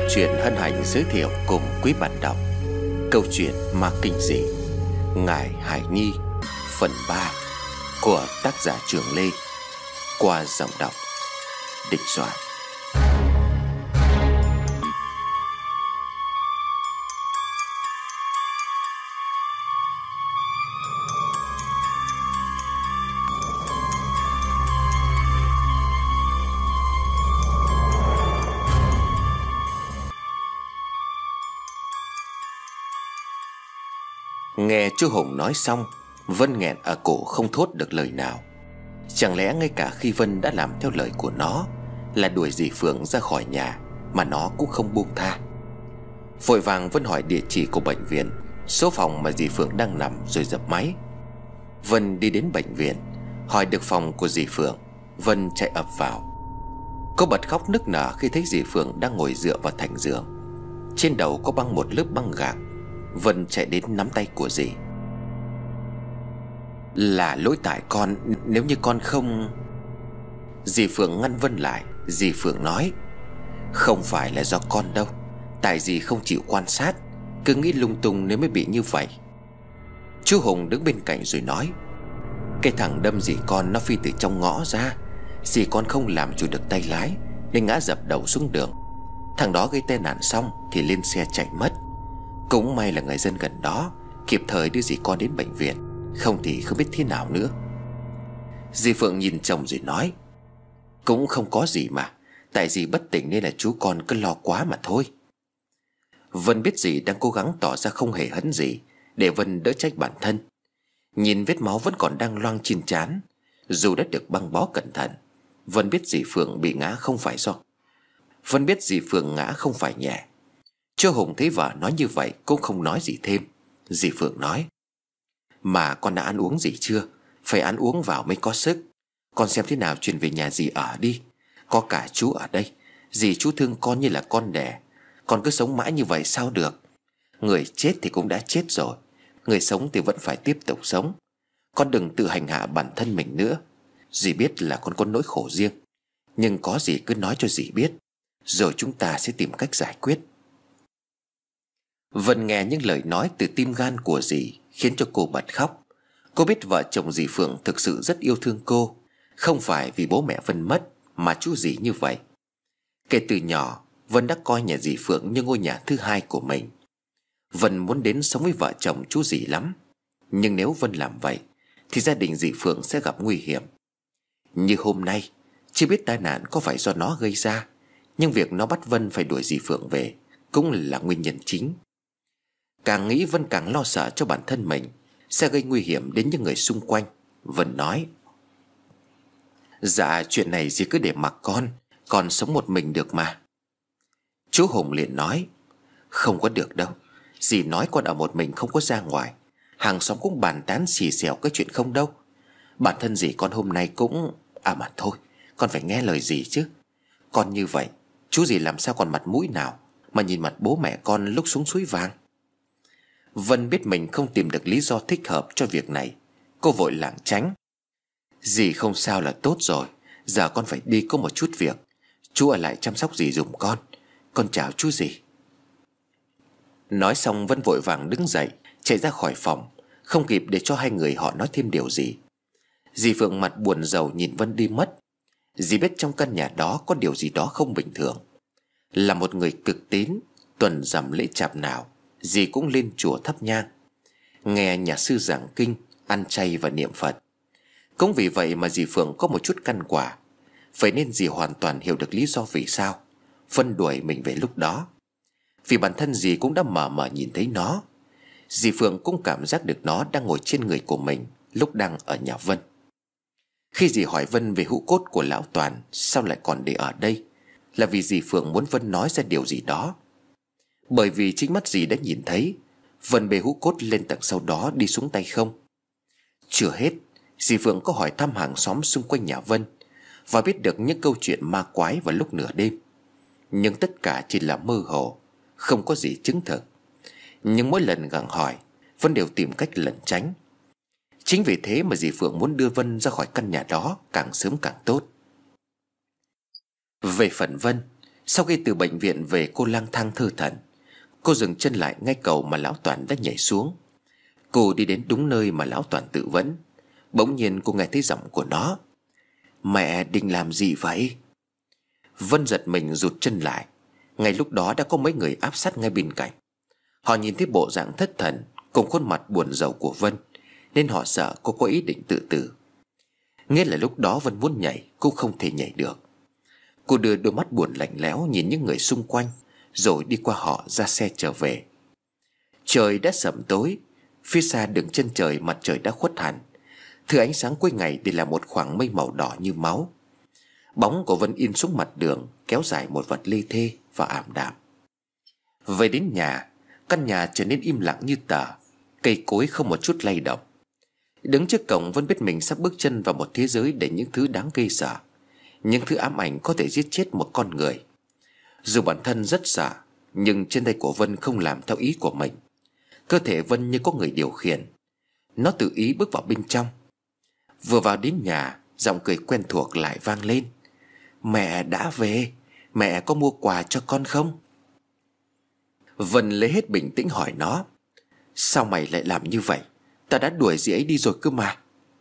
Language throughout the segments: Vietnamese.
Chuyện hân hạnh giới thiệu cùng quý bạn đọc câu chuyện ma kinh dị Ngài Hải Nhi phần 3 của tác giả Trường Lê qua giọng đọc Địch Soạn. Nghe chú Hùng nói xong, Vân nghẹn ở cổ không thốt được lời nào. Chẳng lẽ ngay cả khi Vân đã làm theo lời của nó là đuổi dì Phượng ra khỏi nhà mà nó cũng không buông tha. Vội vàng Vân hỏi địa chỉ của bệnh viện, số phòng mà dì Phượng đang nằm rồi dập máy. Vân đi đến bệnh viện, hỏi được phòng của dì Phượng. Vân chạy ập vào. Cô bật khóc nức nở khi thấy dì Phượng đang ngồi dựa vào thành giường. Trên đầu có băng một lớp băng gạc. Vân chạy đến nắm tay của dì. Là lỗi tại con, nếu như con không... Dì Phượng ngăn Vân lại. Dì Phượng nói: không phải là do con đâu, tại dì không chịu quan sát, cứ nghĩ lung tung nếu mới bị như vậy. Chú Hùng đứng bên cạnh rồi nói: cái thằng đâm dì con nó phi từ trong ngõ ra. Dì con không làm chủ được tay lái nên ngã dập đầu xuống đường. Thằng đó gây tai nạn xong thì lên xe chạy mất. Cũng may là người dân gần đó kịp thời đưa dì con đến bệnh viện, không thì không biết thế nào nữa. Dì Phượng nhìn chồng rồi nói: cũng không có gì mà, tại dì bất tỉnh nên là chú con cứ lo quá mà thôi. Vân biết dì đang cố gắng tỏ ra không hề hấn gì để Vân đỡ trách bản thân. Nhìn vết máu vẫn còn đang loang trên trán, dù đã được băng bó cẩn thận, Vân biết dì Phượng bị ngã không phải Vân biết dì Phượng ngã không phải nhẹ. Chú Hùng thấy vợ nói như vậy cũng không nói gì thêm. Dì Phượng nói: mà con đã ăn uống gì chưa? Phải ăn uống vào mới có sức. Con xem thế nào chuyển về nhà dì ở đi. Có cả chú ở đây. Dì chú thương con như là con đẻ. Con cứ sống mãi như vậy sao được? Người chết thì cũng đã chết rồi, người sống thì vẫn phải tiếp tục sống. Con đừng tự hành hạ bản thân mình nữa. Dì biết là con có nỗi khổ riêng, nhưng có gì cứ nói cho dì biết, rồi chúng ta sẽ tìm cách giải quyết. Vân nghe những lời nói từ tim gan của dì khiến cho cô bật khóc. Cô biết vợ chồng dì Phượng thực sự rất yêu thương cô, không phải vì bố mẹ Vân mất mà chú dì như vậy. Kể từ nhỏ, Vân đã coi nhà dì Phượng như ngôi nhà thứ hai của mình. Vân muốn đến sống với vợ chồng chú dì lắm, nhưng nếu Vân làm vậy thì gia đình dì Phượng sẽ gặp nguy hiểm. Như hôm nay, chưa biết tai nạn có phải do nó gây ra, nhưng việc nó bắt Vân phải đuổi dì Phượng về cũng là nguyên nhân chính. Càng nghĩ Vân càng lo sợ cho bản thân mình sẽ gây nguy hiểm đến những người xung quanh. Vân nói: dạ chuyện này dì cứ để mặc con sống một mình được mà. Chú Hùng liền nói: không có được đâu, dì nói con ở một mình không có ra ngoài, hàng xóm cũng bàn tán xì xèo cái chuyện không đâu. Bản thân dì con hôm nay cũng... mà thôi, con phải nghe lời dì chứ. Con như vậy, chú dì làm sao còn mặt mũi nào mà nhìn mặt bố mẹ con lúc xuống suối vàng. Vân biết mình không tìm được lý do thích hợp cho việc này. Cô vội lảng tránh: dì không sao là tốt rồi, giờ con phải đi có một chút việc. Chú ở lại chăm sóc dì giùm con chào chú dì. Nói xong Vân vội vàng đứng dậy chạy ra khỏi phòng, không kịp để cho hai người họ nói thêm điều gì. Dì Phượng mặt buồn rầu nhìn Vân đi mất. Dì biết trong căn nhà đó có điều gì đó không bình thường. Là một người cực tín, tuần rằm lễ chạp nào dì cũng lên chùa thắp nhang, nghe nhà sư giảng kinh, ăn chay và niệm Phật. Cũng vì vậy mà dì Phượng có một chút căn quả. Vậy nên dì hoàn toàn hiểu được lý do vì sao Vân đuổi mình về lúc đó. Vì bản thân dì cũng đã mờ mờ nhìn thấy nó. Dì Phượng cũng cảm giác được nó đang ngồi trên người của mình lúc đang ở nhà Vân. Khi dì hỏi Vân về hũ cốt của lão Toàn sao lại còn để ở đây, là vì dì Phượng muốn Vân nói ra điều gì đó. Bởi vì chính mắt dì đã nhìn thấy Vân bê hũ cốt lên tầng sau đó đi xuống tay không. Chưa hết, dì Phượng có hỏi thăm hàng xóm xung quanh nhà Vân và biết được những câu chuyện ma quái vào lúc nửa đêm. Nhưng tất cả chỉ là mơ hồ, không có gì chứng thực. Nhưng mỗi lần gặng hỏi, Vân đều tìm cách lẩn tránh. Chính vì thế mà dì Phượng muốn đưa Vân ra khỏi căn nhà đó càng sớm càng tốt. Về phần Vân, Sau khi từ bệnh viện về, cô lang thang thơ thẩn. Cô dừng chân lại ngay cầu mà lão Toàn đã nhảy xuống. Cô đi đến đúng nơi mà lão Toàn tự vấn. Bỗng nhiên cô nghe thấy giọng của nó: "Mẹ định làm gì vậy?" Vân giật mình rụt chân lại. Ngay lúc đó đã có mấy người áp sát ngay bên cạnh. Họ nhìn thấy bộ dạng thất thần cùng khuôn mặt buồn rầu của Vân, nên họ sợ cô có ý định tự tử. Nghĩa là lúc đó Vân muốn nhảy cũng không thể nhảy được. Cô đưa đôi mắt buồn lạnh lẽo nhìn những người xung quanh, rồi đi qua họ ra xe trở về. Trời đã sẩm tối. Phía xa đường chân trời mặt trời đã khuất hẳn, thừa ánh sáng cuối ngày để là một khoảng mây màu đỏ như máu. Bóng của Vân in xuống mặt đường, kéo dài một vật lê thê và ảm đạm. Về đến nhà, căn nhà trở nên im lặng như tờ. Cây cối không một chút lay động. Đứng trước cổng, Vân biết mình sắp bước chân vào một thế giới đầy những thứ đáng gây sợ, những thứ ám ảnh có thể giết chết một con người. Dù bản thân rất sợ, nhưng trên tay của Vân không làm theo ý của mình. Cơ thể Vân như có người điều khiển. Nó tự ý bước vào bên trong. Vừa vào đến nhà, giọng cười quen thuộc lại vang lên: "Mẹ đã về. Mẹ có mua quà cho con không?" Vân lấy hết bình tĩnh hỏi nó: "Sao mày lại làm như vậy? Ta đã đuổi dì ấy đi rồi cơ mà."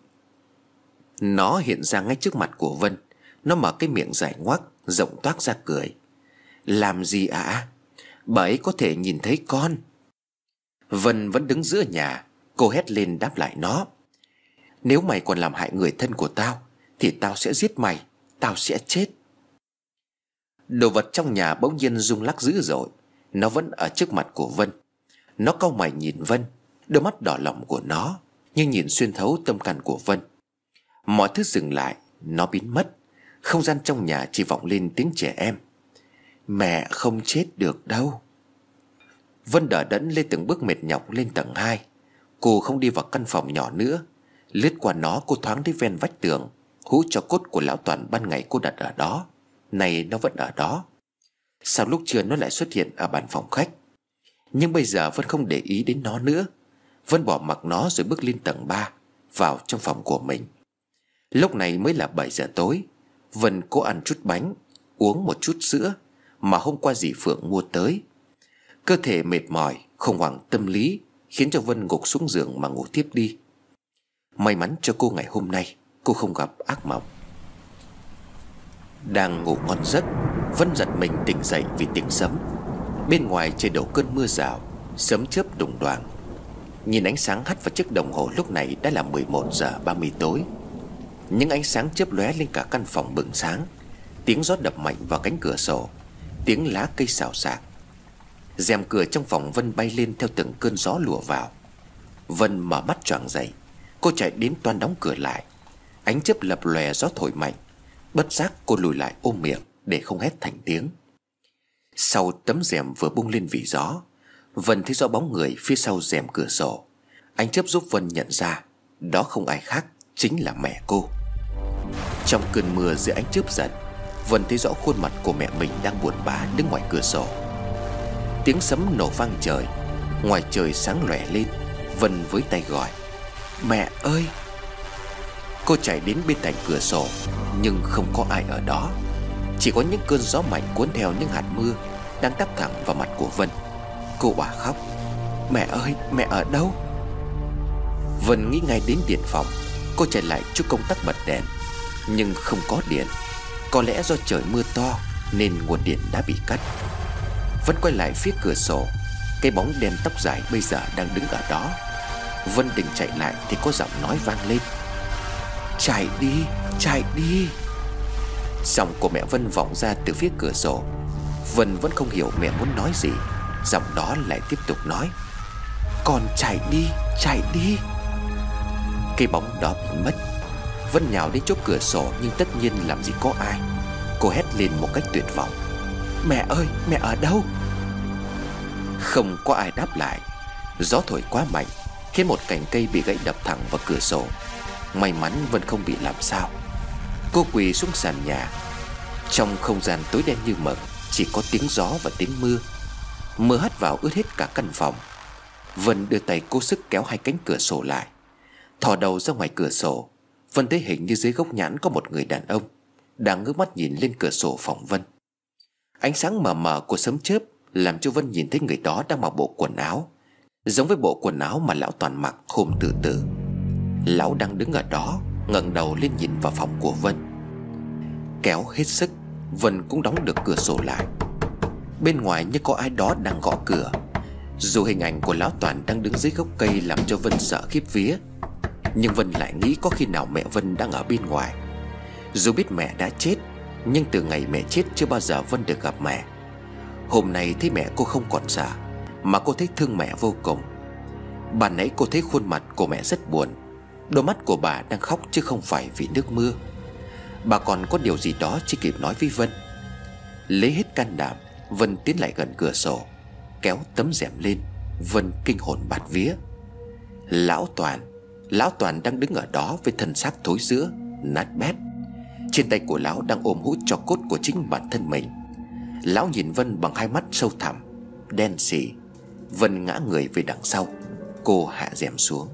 Nó hiện ra ngay trước mặt của Vân. Nó mở cái miệng dài ngoác, rộng toác ra cười: "Làm gì ạ? Bà ấy có thể nhìn thấy con." Vân vẫn đứng giữa nhà. Cô hét lên đáp lại nó: "Nếu mày còn làm hại người thân của tao thì tao sẽ giết mày. Tao sẽ chết." Đồ vật trong nhà bỗng nhiên rung lắc dữ dội. Nó vẫn ở trước mặt của Vân. Nó cau mày nhìn Vân. Đôi mắt đỏ lỏng của nó nhưng nhìn xuyên thấu tâm can của Vân. Mọi thứ dừng lại. Nó biến mất. Không gian trong nhà chỉ vọng lên tiếng trẻ em: "Mẹ không chết được đâu." Vân đỡ đẫn lên từng bước mệt nhọc lên tầng 2. Cô không đi vào căn phòng nhỏ nữa. Lướt qua nó, cô thoáng thấy ven vách tường hũ tro cốt của lão Toàn ban ngày cô đặt ở đó. Này nó vẫn ở đó. Sao lúc trưa nó lại xuất hiện ở bàn phòng khách? Nhưng bây giờ Vân không để ý đến nó nữa. Vân bỏ mặc nó rồi bước lên tầng 3, vào trong phòng của mình. Lúc này mới là 7 giờ tối. Vân cố ăn chút bánh, uống một chút sữa mà hôm qua dì Phượng mua tới. Cơ thể mệt mỏi, khủng hoảng tâm lý khiến cho Vân gục xuống giường mà ngủ tiếp đi. May mắn cho cô ngày hôm nay cô không gặp ác mộng. Đang ngủ ngon giấc, Vân giật mình tỉnh dậy vì tiếng sấm. Bên ngoài trời đổ cơn mưa rào, sấm chớp đùng đoàng. Nhìn ánh sáng hắt vào chiếc đồng hồ lúc này đã là 11 giờ 30 tối. Những ánh sáng chớp lóe lên cả căn phòng bừng sáng. Tiếng gió đập mạnh vào cánh cửa sổ, tiếng lá cây xào xạc. Rèm cửa trong phòng Vân bay lên theo từng cơn gió lùa vào. Vân mở mắt choàng dậy. Cô chạy đến toan đóng cửa lại. Ánh chớp lập lòe, gió thổi mạnh. Bất giác cô lùi lại ôm miệng để không hét thành tiếng. Sau tấm rèm vừa bung lên vì gió, Vân thấy rõ bóng người phía sau rèm cửa sổ. Ánh chớp giúp Vân nhận ra đó không ai khác, chính là mẹ cô. Trong cơn mưa giữa ánh chớp giật, Vân thấy rõ khuôn mặt của mẹ mình đang buồn bã đứng ngoài cửa sổ. Tiếng sấm nổ vang trời. Ngoài trời sáng lòe lên. Vân với tay gọi: "Mẹ ơi!" Cô chạy đến bên cạnh cửa sổ, nhưng không có ai ở đó. Chỉ có những cơn gió mạnh cuốn theo những hạt mưa đang tấp thẳng vào mặt của Vân. Cô òa khóc: "Mẹ ơi, mẹ ở đâu?" Vân nghĩ ngay đến điện phòng. Cô chạy lại chút công tắc bật đèn, nhưng không có điện. Có lẽ do trời mưa to nên nguồn điện đã bị cắt. Vân quay lại phía cửa sổ. Cái bóng đen tóc dài bây giờ đang đứng ở đó. Vân định chạy lại thì có giọng nói vang lên: "Chạy đi, chạy đi." Giọng của mẹ Vân vọng ra từ phía cửa sổ. Vân vẫn không hiểu mẹ muốn nói gì. Giọng đó lại tiếp tục nói: "Con chạy đi, chạy đi." Cái bóng đó bị mất. Vân nhào đến chỗ cửa sổ, nhưng tất nhiên làm gì có ai. Cô hét lên một cách tuyệt vọng: "Mẹ ơi, mẹ ở đâu?" Không có ai đáp lại. Gió thổi quá mạnh khiến một cành cây bị gãy đập thẳng vào cửa sổ. May mắn Vân không bị làm sao. Cô quỳ xuống sàn nhà. Trong không gian tối đen như mực, chỉ có tiếng gió và tiếng mưa. Mưa hắt vào ướt hết cả căn phòng. Vân đưa tay cố sức kéo hai cánh cửa sổ lại. Thò đầu ra ngoài cửa sổ, Vân thấy hình như dưới gốc nhãn có một người đàn ông đang ngước mắt nhìn lên cửa sổ phòng Vân. Ánh sáng mờ mờ của sấm chớp làm cho Vân nhìn thấy người đó đang mặc bộ quần áo giống với bộ quần áo mà lão Toàn mặc hôm tự tử. Lão đang đứng ở đó, ngẩng đầu lên nhìn vào phòng của Vân. Kéo hết sức, Vân cũng đóng được cửa sổ lại. Bên ngoài như có ai đó đang gõ cửa. Dù hình ảnh của lão Toàn đang đứng dưới gốc cây làm cho Vân sợ khiếp vía, nhưng Vân lại nghĩ có khi nào mẹ Vân đang ở bên ngoài. Dù biết mẹ đã chết, nhưng từ ngày mẹ chết chưa bao giờ Vân được gặp mẹ. Hôm nay thấy mẹ cô không còn sợ, mà cô thấy thương mẹ vô cùng. Ban nãy cô thấy khuôn mặt của mẹ rất buồn. Đôi mắt của bà đang khóc chứ không phải vì nước mưa. Bà còn có điều gì đó chưa kịp nói với Vân. Lấy hết can đảm, Vân tiến lại gần cửa sổ, kéo tấm rèm lên. Vân kinh hồn bạt vía. Lão Toàn đang đứng ở đó với thân xác thối rữa, nát bét. Trên tay của lão đang ôm hũ tro cốt của chính bản thân mình. Lão nhìn Vân bằng hai mắt sâu thẳm, đen sì. Vân ngã người về đằng sau. Cô hạ rèm xuống.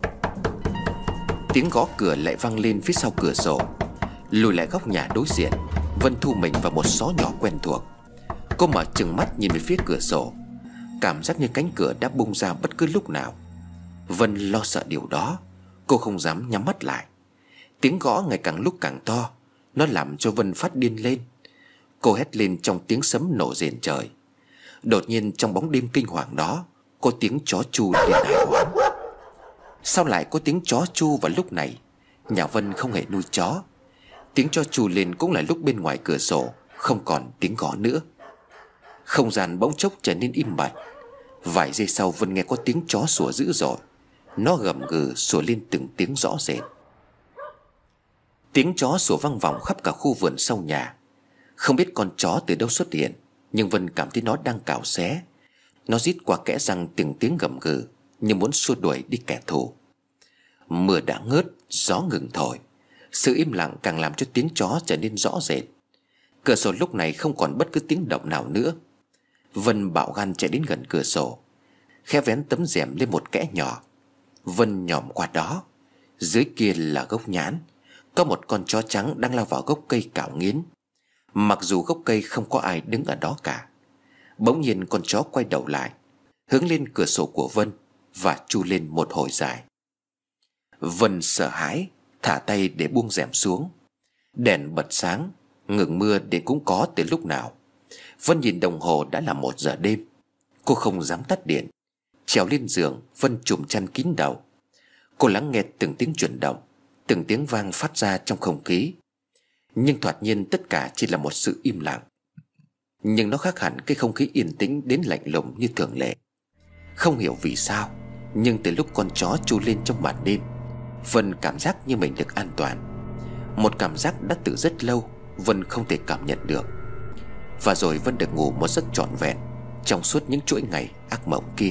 Tiếng gõ cửa lại vang lên phía sau cửa sổ. Lùi lại góc nhà đối diện, Vân thu mình vào một xó nhỏ quen thuộc. Cô mở trừng mắt nhìn về phía cửa sổ, cảm giác như cánh cửa đã bung ra bất cứ lúc nào. Vân lo sợ điều đó, cô không dám nhắm mắt lại. Tiếng gõ ngày càng lúc càng to, nó làm cho Vân phát điên lên. Cô hét lên trong tiếng sấm nổ rền trời. Đột nhiên trong bóng đêm kinh hoàng đó, có tiếng chó chu lên hài hoán. Sao lại có tiếng chó chu vào lúc này? Nhà Vân không hề nuôi chó. Tiếng chó chu lên cũng là lúc bên ngoài cửa sổ không còn tiếng gõ nữa. Không gian bỗng chốc trở nên im bặt. Vài giây sau Vân nghe có tiếng chó sủa dữ dội. Nó gầm gừ sủa lên từng tiếng rõ rệt. Tiếng chó sủa vang vọng khắp cả khu vườn sau nhà. Không biết con chó từ đâu xuất hiện, nhưng Vân cảm thấy nó đang cào xé. Nó rít qua kẽ răng từng tiếng gầm gừ, như muốn xua đuổi đi kẻ thù. Mưa đã ngớt, gió ngừng thổi. Sự im lặng càng làm cho tiếng chó trở nên rõ rệt. Cửa sổ lúc này không còn bất cứ tiếng động nào nữa. Vân bạo gan chạy đến gần cửa sổ, khẽ vén tấm rèm lên một kẽ nhỏ. Vân nhòm qua đó. Dưới kia là gốc nhãn. Có một con chó trắng đang lao vào gốc cây cào nghiến. Mặc dù gốc cây không có ai đứng ở đó cả. Bỗng nhiên con chó quay đầu lại, hướng lên cửa sổ của Vân và chu lên một hồi dài. Vân sợ hãi, thả tay để buông rèm xuống. Đèn bật sáng, ngừng mưa đến cũng có từ lúc nào. Vân nhìn đồng hồ đã là 1 giờ đêm. Cô không dám tắt điện. Trèo lên giường, Vân trùm chăn kín đầu. Cô lắng nghe từng tiếng chuyển động, từng tiếng vang phát ra trong không khí. Nhưng thoạt nhiên tất cả chỉ là một sự im lặng. Nhưng nó khác hẳn cái không khí yên tĩnh đến lạnh lùng như thường lệ. Không hiểu vì sao, nhưng từ lúc con chó chu lên trong màn đêm, Vân cảm giác như mình được an toàn. Một cảm giác đã từ rất lâu Vân không thể cảm nhận được. Và rồi Vân được ngủ một giấc trọn vẹn trong suốt những chuỗi ngày ác mộng kia.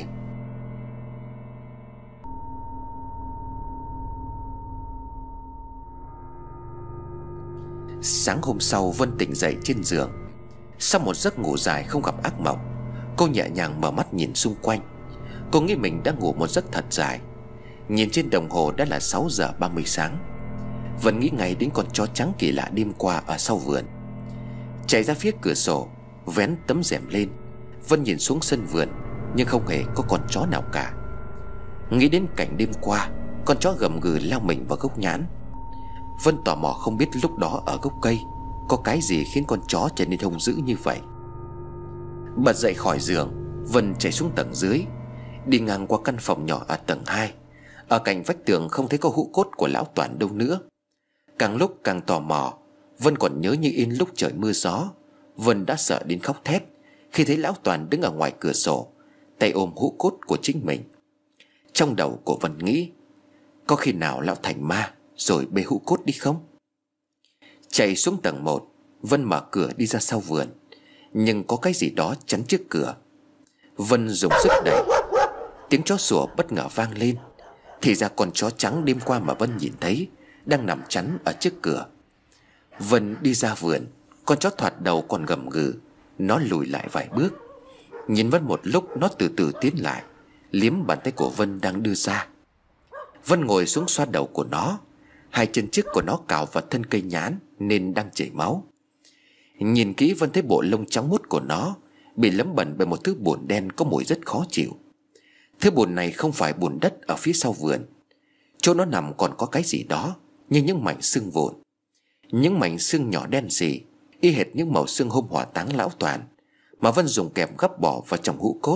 Sáng hôm sau Vân tỉnh dậy trên giường. Sau một giấc ngủ dài không gặp ác mộng, cô nhẹ nhàng mở mắt nhìn xung quanh. Cô nghĩ mình đã ngủ một giấc thật dài. Nhìn trên đồng hồ đã là 6 giờ 30 sáng. Vân nghĩ ngay đến con chó trắng kỳ lạ đêm qua ở sau vườn. Chạy ra phía cửa sổ, vén tấm rèm lên, Vân nhìn xuống sân vườn, nhưng không hề có con chó nào cả. Nghĩ đến cảnh đêm qua, con chó gầm gừ lao mình vào gốc nhãn. Vân tò mò không biết lúc đó ở gốc cây có cái gì khiến con chó trở nên hung dữ như vậy. Bật dậy khỏi giường, Vân chạy xuống tầng dưới, đi ngang qua căn phòng nhỏ ở tầng 2. Ở cạnh vách tường không thấy có hũ cốt của lão Toàn đâu nữa. Càng lúc càng tò mò, Vân còn nhớ như in lúc trời mưa gió, Vân đã sợ đến khóc thét khi thấy lão Toàn đứng ở ngoài cửa sổ, tay ôm hũ cốt của chính mình. Trong đầu của Vân nghĩ, có khi nào lão thành ma rồi bê hũ cốt đi không? Chạy xuống tầng 1, Vân mở cửa đi ra sau vườn, nhưng có cái gì đó chắn trước cửa. Vân dùng sức đẩy. Tiếng chó sủa bất ngờ vang lên. Thì ra con chó trắng đêm qua mà Vân nhìn thấy đang nằm chắn ở trước cửa. Vân đi ra vườn, con chó thoạt đầu còn gầm gừ. Nó lùi lại vài bước. Nhìn Vân một lúc, nó từ từ tiến lại, liếm bàn tay của Vân đang đưa ra. Vân ngồi xuống xoa đầu của nó. Hai chân trước của nó cào vào thân cây nhãn nên đang chảy máu. Nhìn kỹ Vân thấy bộ lông trắng muốt của nó bị lấm bẩn bởi một thứ bùn đen có mùi rất khó chịu. Thứ bùn này không phải bùn đất ở phía sau vườn. Chỗ nó nằm còn có cái gì đó như những mảnh xương vụn. Những mảnh xương nhỏ đen sì, y hệt những mẩu xương hôm hỏa táng lão Toàn mà Vân dùng kẹp gấp bỏ vào trong hũ cốt.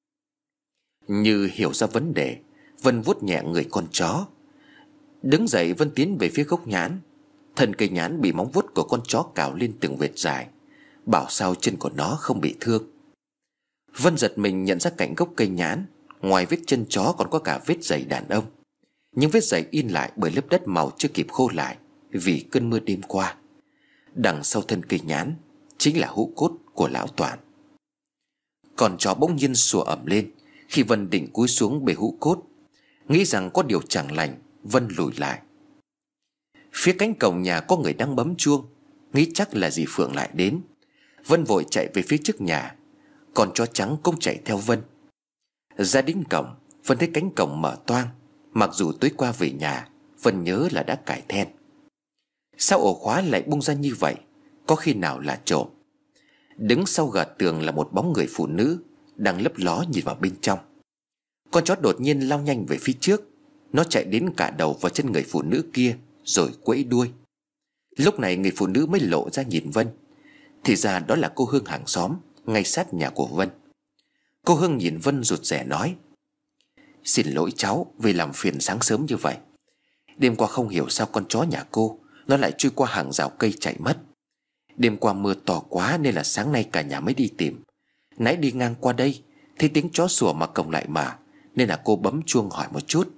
Như hiểu ra vấn đề, Vân vuốt nhẹ người con chó. Đứng dậy, Vân tiến về phía gốc nhãn. Thân cây nhãn bị móng vuốt của con chó cào lên từng vệt dài, bảo sao chân của nó không bị thương. Vân giật mình nhận ra cạnh gốc cây nhãn, ngoài vết chân chó còn có cả vết giày đàn ông. Những vết giày in lại bởi lớp đất màu chưa kịp khô lại vì cơn mưa đêm qua. Đằng sau thân cây nhãn chính là hũ cốt của lão Toàn. Con chó bỗng nhiên sủa ầm lên khi Vân định cúi xuống bề hũ cốt. Nghĩ rằng có điều chẳng lành, Vân lùi lại. Phía cánh cổng nhà có người đang bấm chuông. Nghĩ chắc là dì Phượng lại đến. Vân vội chạy về phía trước nhà. Con chó trắng cũng chạy theo Vân. Ra đến cổng, Vân thấy cánh cổng mở toang. Mặc dù tối qua về nhà, Vân nhớ là đã cài then. Sao ổ khóa lại bung ra như vậy? Có khi nào là trộm? Đứng sau gạt tường là một bóng người phụ nữ đang lấp ló nhìn vào bên trong. Con chó đột nhiên lao nhanh về phía trước. Nó chạy đến cả đầu vào chân người phụ nữ kia rồi quẫy đuôi. Lúc này người phụ nữ mới lộ ra nhìn Vân. Thì ra đó là cô Hương hàng xóm ngay sát nhà của Vân. Cô Hương nhìn Vân rụt rè nói: "Xin lỗi cháu vì làm phiền sáng sớm như vậy. Đêm qua không hiểu sao con chó nhà cô nó lại chui qua hàng rào cây chạy mất. Đêm qua mưa to quá nên là sáng nay cả nhà mới đi tìm. Nãy đi ngang qua đây thấy tiếng chó sủa mà cổng lại mà, nên là cô bấm chuông hỏi một chút."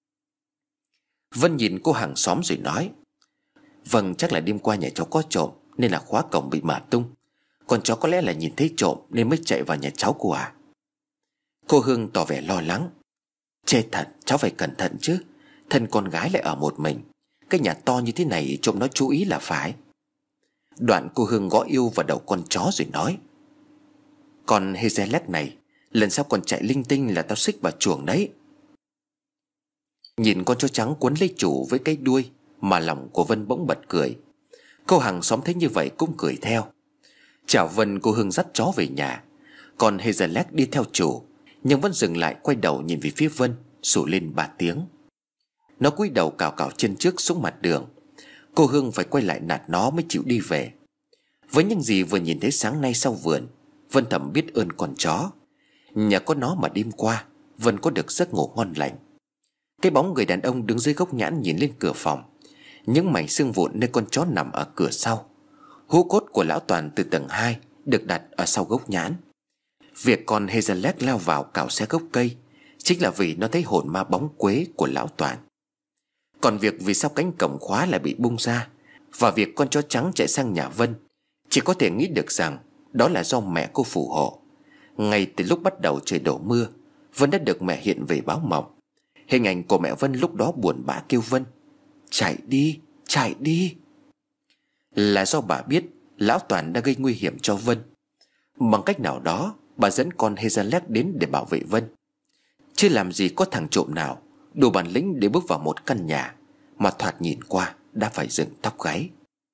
Vân nhìn cô hàng xóm rồi nói: "Vâng, chắc là đêm qua nhà cháu có trộm nên là khóa cổng bị mở tung. Con chó có lẽ là nhìn thấy trộm nên mới chạy vào nhà cháu cô à?" Cô Hương tỏ vẻ lo lắng: "Chết thật, cháu phải cẩn thận chứ. Thân con gái lại ở một mình. Cái nhà to như thế này trộm nó chú ý là phải." Đoạn cô Hương gõ yêu vào đầu con chó rồi nói: "Con Hazelet này, lần sau còn chạy linh tinh là tao xích vào chuồng đấy." Nhìn con chó trắng quấn lấy chủ với cái đuôi mà lòng của Vân bỗng bật cười. Cô hàng xóm thấy như vậy cũng cười theo. Chào Vân, cô Hương dắt chó về nhà. Còn Hazelet đi theo chủ, nhưng vẫn dừng lại quay đầu nhìn về phía Vân, sủa lên 3 tiếng. Nó cúi đầu cào cào chân trước xuống mặt đường. Cô Hương phải quay lại nạt nó mới chịu đi về. Với những gì vừa nhìn thấy sáng nay sau vườn, Vân thầm biết ơn con chó. Nhờ có nó mà đêm qua Vân có được giấc ngủ ngon lành. Cái bóng người đàn ông đứng dưới gốc nhãn nhìn lên cửa phòng. Những mảnh xương vụn nơi con chó nằm ở cửa sau. Hũ cốt của lão Toàn từ tầng 2 được đặt ở sau gốc nhãn. Việc con Hazelet lao vào cào xé gốc cây chính là vì nó thấy hồn ma bóng quế của lão Toàn. Còn việc vì sao cánh cổng khóa lại bị bung ra, và việc con chó trắng chạy sang nhà Vân, chỉ có thể nghĩ được rằng đó là do mẹ cô phù hộ. Ngay từ lúc bắt đầu trời đổ mưa, Vân đã được mẹ hiện về báo mộng. Hình ảnh của mẹ Vân lúc đó buồn bã kêu Vân: "Chạy đi, chạy đi." Là do bà biết lão Toàn đã gây nguy hiểm cho Vân. Bằng cách nào đó bà dẫn con Hazelet đến để bảo vệ Vân. Chứ làm gì có thằng trộm nào đủ bản lĩnh để bước vào một căn nhà mà thoạt nhìn qua đã phải dựng tóc gáy.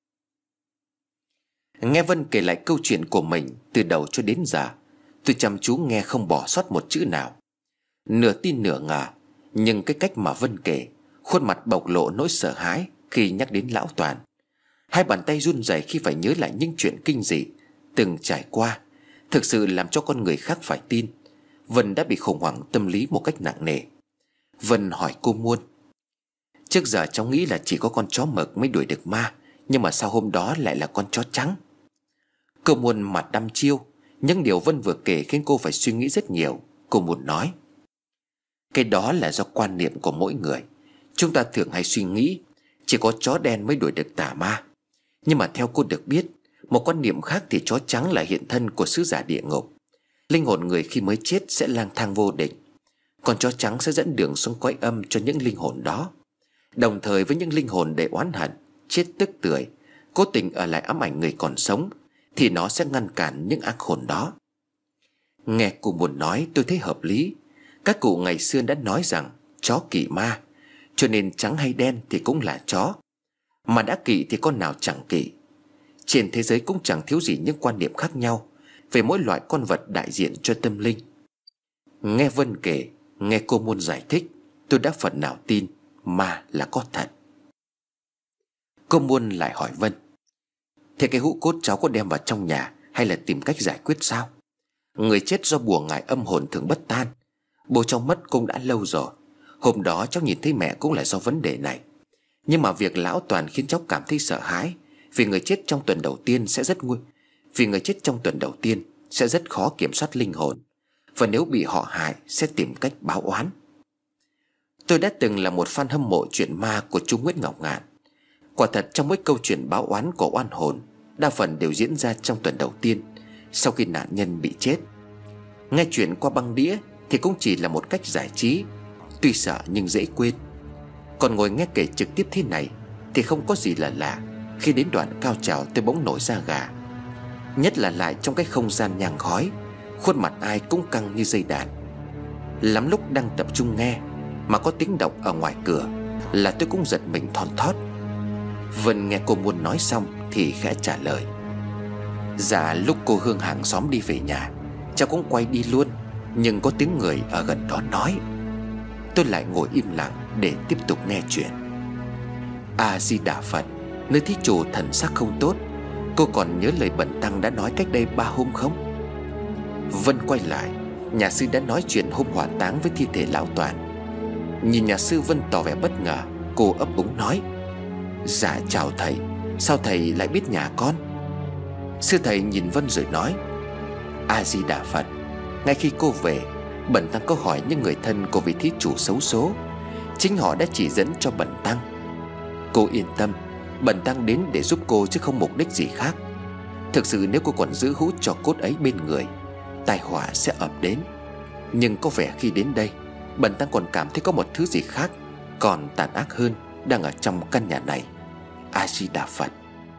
Nghe Vân kể lại câu chuyện của mình từ đầu cho đến giờ, tôi chăm chú nghe không bỏ sót một chữ nào. Nửa tin nửa ngờ, nhưng cái cách mà Vân kể, khuôn mặt bộc lộ nỗi sợ hãi khi nhắc đến lão Toàn. Hai bàn tay run rẩy khi phải nhớ lại những chuyện kinh dị từng trải qua, thực sự làm cho con người khác phải tin Vân đã bị khủng hoảng tâm lý một cách nặng nề. Vân hỏi cô Muôn: "Trước giờ cháu nghĩ là chỉ có con chó mực mới đuổi được ma, nhưng mà sao hôm đó lại là con chó trắng?" Cô Muôn mặt đăm chiêu, nhưng điều Vân vừa kể khiến cô phải suy nghĩ rất nhiều. Cô Muôn nói: "Cái đó là do quan niệm của mỗi người. Chúng ta thường hay suy nghĩ chỉ có chó đen mới đuổi được tà ma. Nhưng mà theo cô được biết, một quan niệm khác thì chó trắng là hiện thân của sứ giả địa ngục. Linh hồn người khi mới chết sẽ lang thang vô định. Còn chó trắng sẽ dẫn đường xuống cõi âm cho những linh hồn đó. Đồng thời với những linh hồn đầy oán hận, chết tức tưởi, cố tình ở lại ám ảnh người còn sống, thì nó sẽ ngăn cản những ác hồn đó." Nghe cụ Muôn nói tôi thấy hợp lý. Các cụ ngày xưa đã nói rằng chó kỵ ma, cho nên trắng hay đen thì cũng là chó. Mà đã kỵ thì con nào chẳng kỵ. Trên thế giới cũng chẳng thiếu gì những quan niệm khác nhau về mỗi loại con vật đại diện cho tâm linh. Nghe Vân kể, nghe cô Muôn giải thích, tôi đã phần nào tin ma là có thật. Cô Muôn lại hỏi Vân: thế cái hũ cốt cháu có đem vào trong nhà hay là tìm cách giải quyết sao? Người chết do bùa ngải âm hồn thường bất tan. Bố cháu mất cũng đã lâu rồi. Hôm đó cháu nhìn thấy mẹ cũng là do vấn đề này. Nhưng mà việc lão Toàn khiến cháu cảm thấy sợ hãi, vì người chết trong tuần đầu tiên sẽ rất khó kiểm soát linh hồn, và nếu bị họ hại sẽ tìm cách báo oán. Tôi đã từng là một fan hâm mộ chuyện ma của chú Nguyễn Ngọc Ngạn. Quả thật trong mỗi câu chuyện báo oán của oan hồn, đa phần đều diễn ra trong tuần đầu tiên sau khi nạn nhân bị chết. Nghe chuyện qua băng đĩa thì cũng chỉ là một cách giải trí, tuy sợ nhưng dễ quên. Còn ngồi nghe kể trực tiếp thế này thì không có gì là lạ. Khi đến đoạn cao trào tôi bỗng nổi da gà. Nhất là lại trong cái không gian nhang khói, khuôn mặt ai cũng căng như dây đàn. Lắm lúc đang tập trung nghe mà có tiếng động ở ngoài cửa là tôi cũng giật mình thon thót. Vân nghe cô Muôn nói xong thì khẽ trả lời: dạ lúc cô Hương hàng xóm đi về nhà, cháu cũng quay đi luôn, nhưng có tiếng người ở gần đó nói. Tôi lại ngồi im lặng để tiếp tục nghe chuyện. A Di Đà Phật, nơi thí chủ thần sắc không tốt. Cô còn nhớ lời bần tăng đã nói cách đây 3 hôm không? Vân quay lại. Nhà sư đã nói chuyện hôm hỏa táng với thi thể lão Toàn. Nhìn nhà sư Vân tỏ vẻ bất ngờ, cô ấp úng nói: dạ chào thầy, sao thầy lại biết nhà con? Sư thầy nhìn Vân rồi nói: A Di Đà Phật, ngay khi cô về, bần tăng có hỏi những người thân của vị thí chủ xấu số. Chính họ đã chỉ dẫn cho bần tăng. Cô yên tâm, bần tăng đến để giúp cô chứ không mục đích gì khác. Thực sự nếu cô còn giữ hũ tro cốt ấy bên người, tai họa sẽ ập đến. Nhưng có vẻ khi đến đây, bần tăng còn cảm thấy có một thứ gì khác, còn tàn ác hơn, đang ở trong căn nhà này. A Di Đà Phật.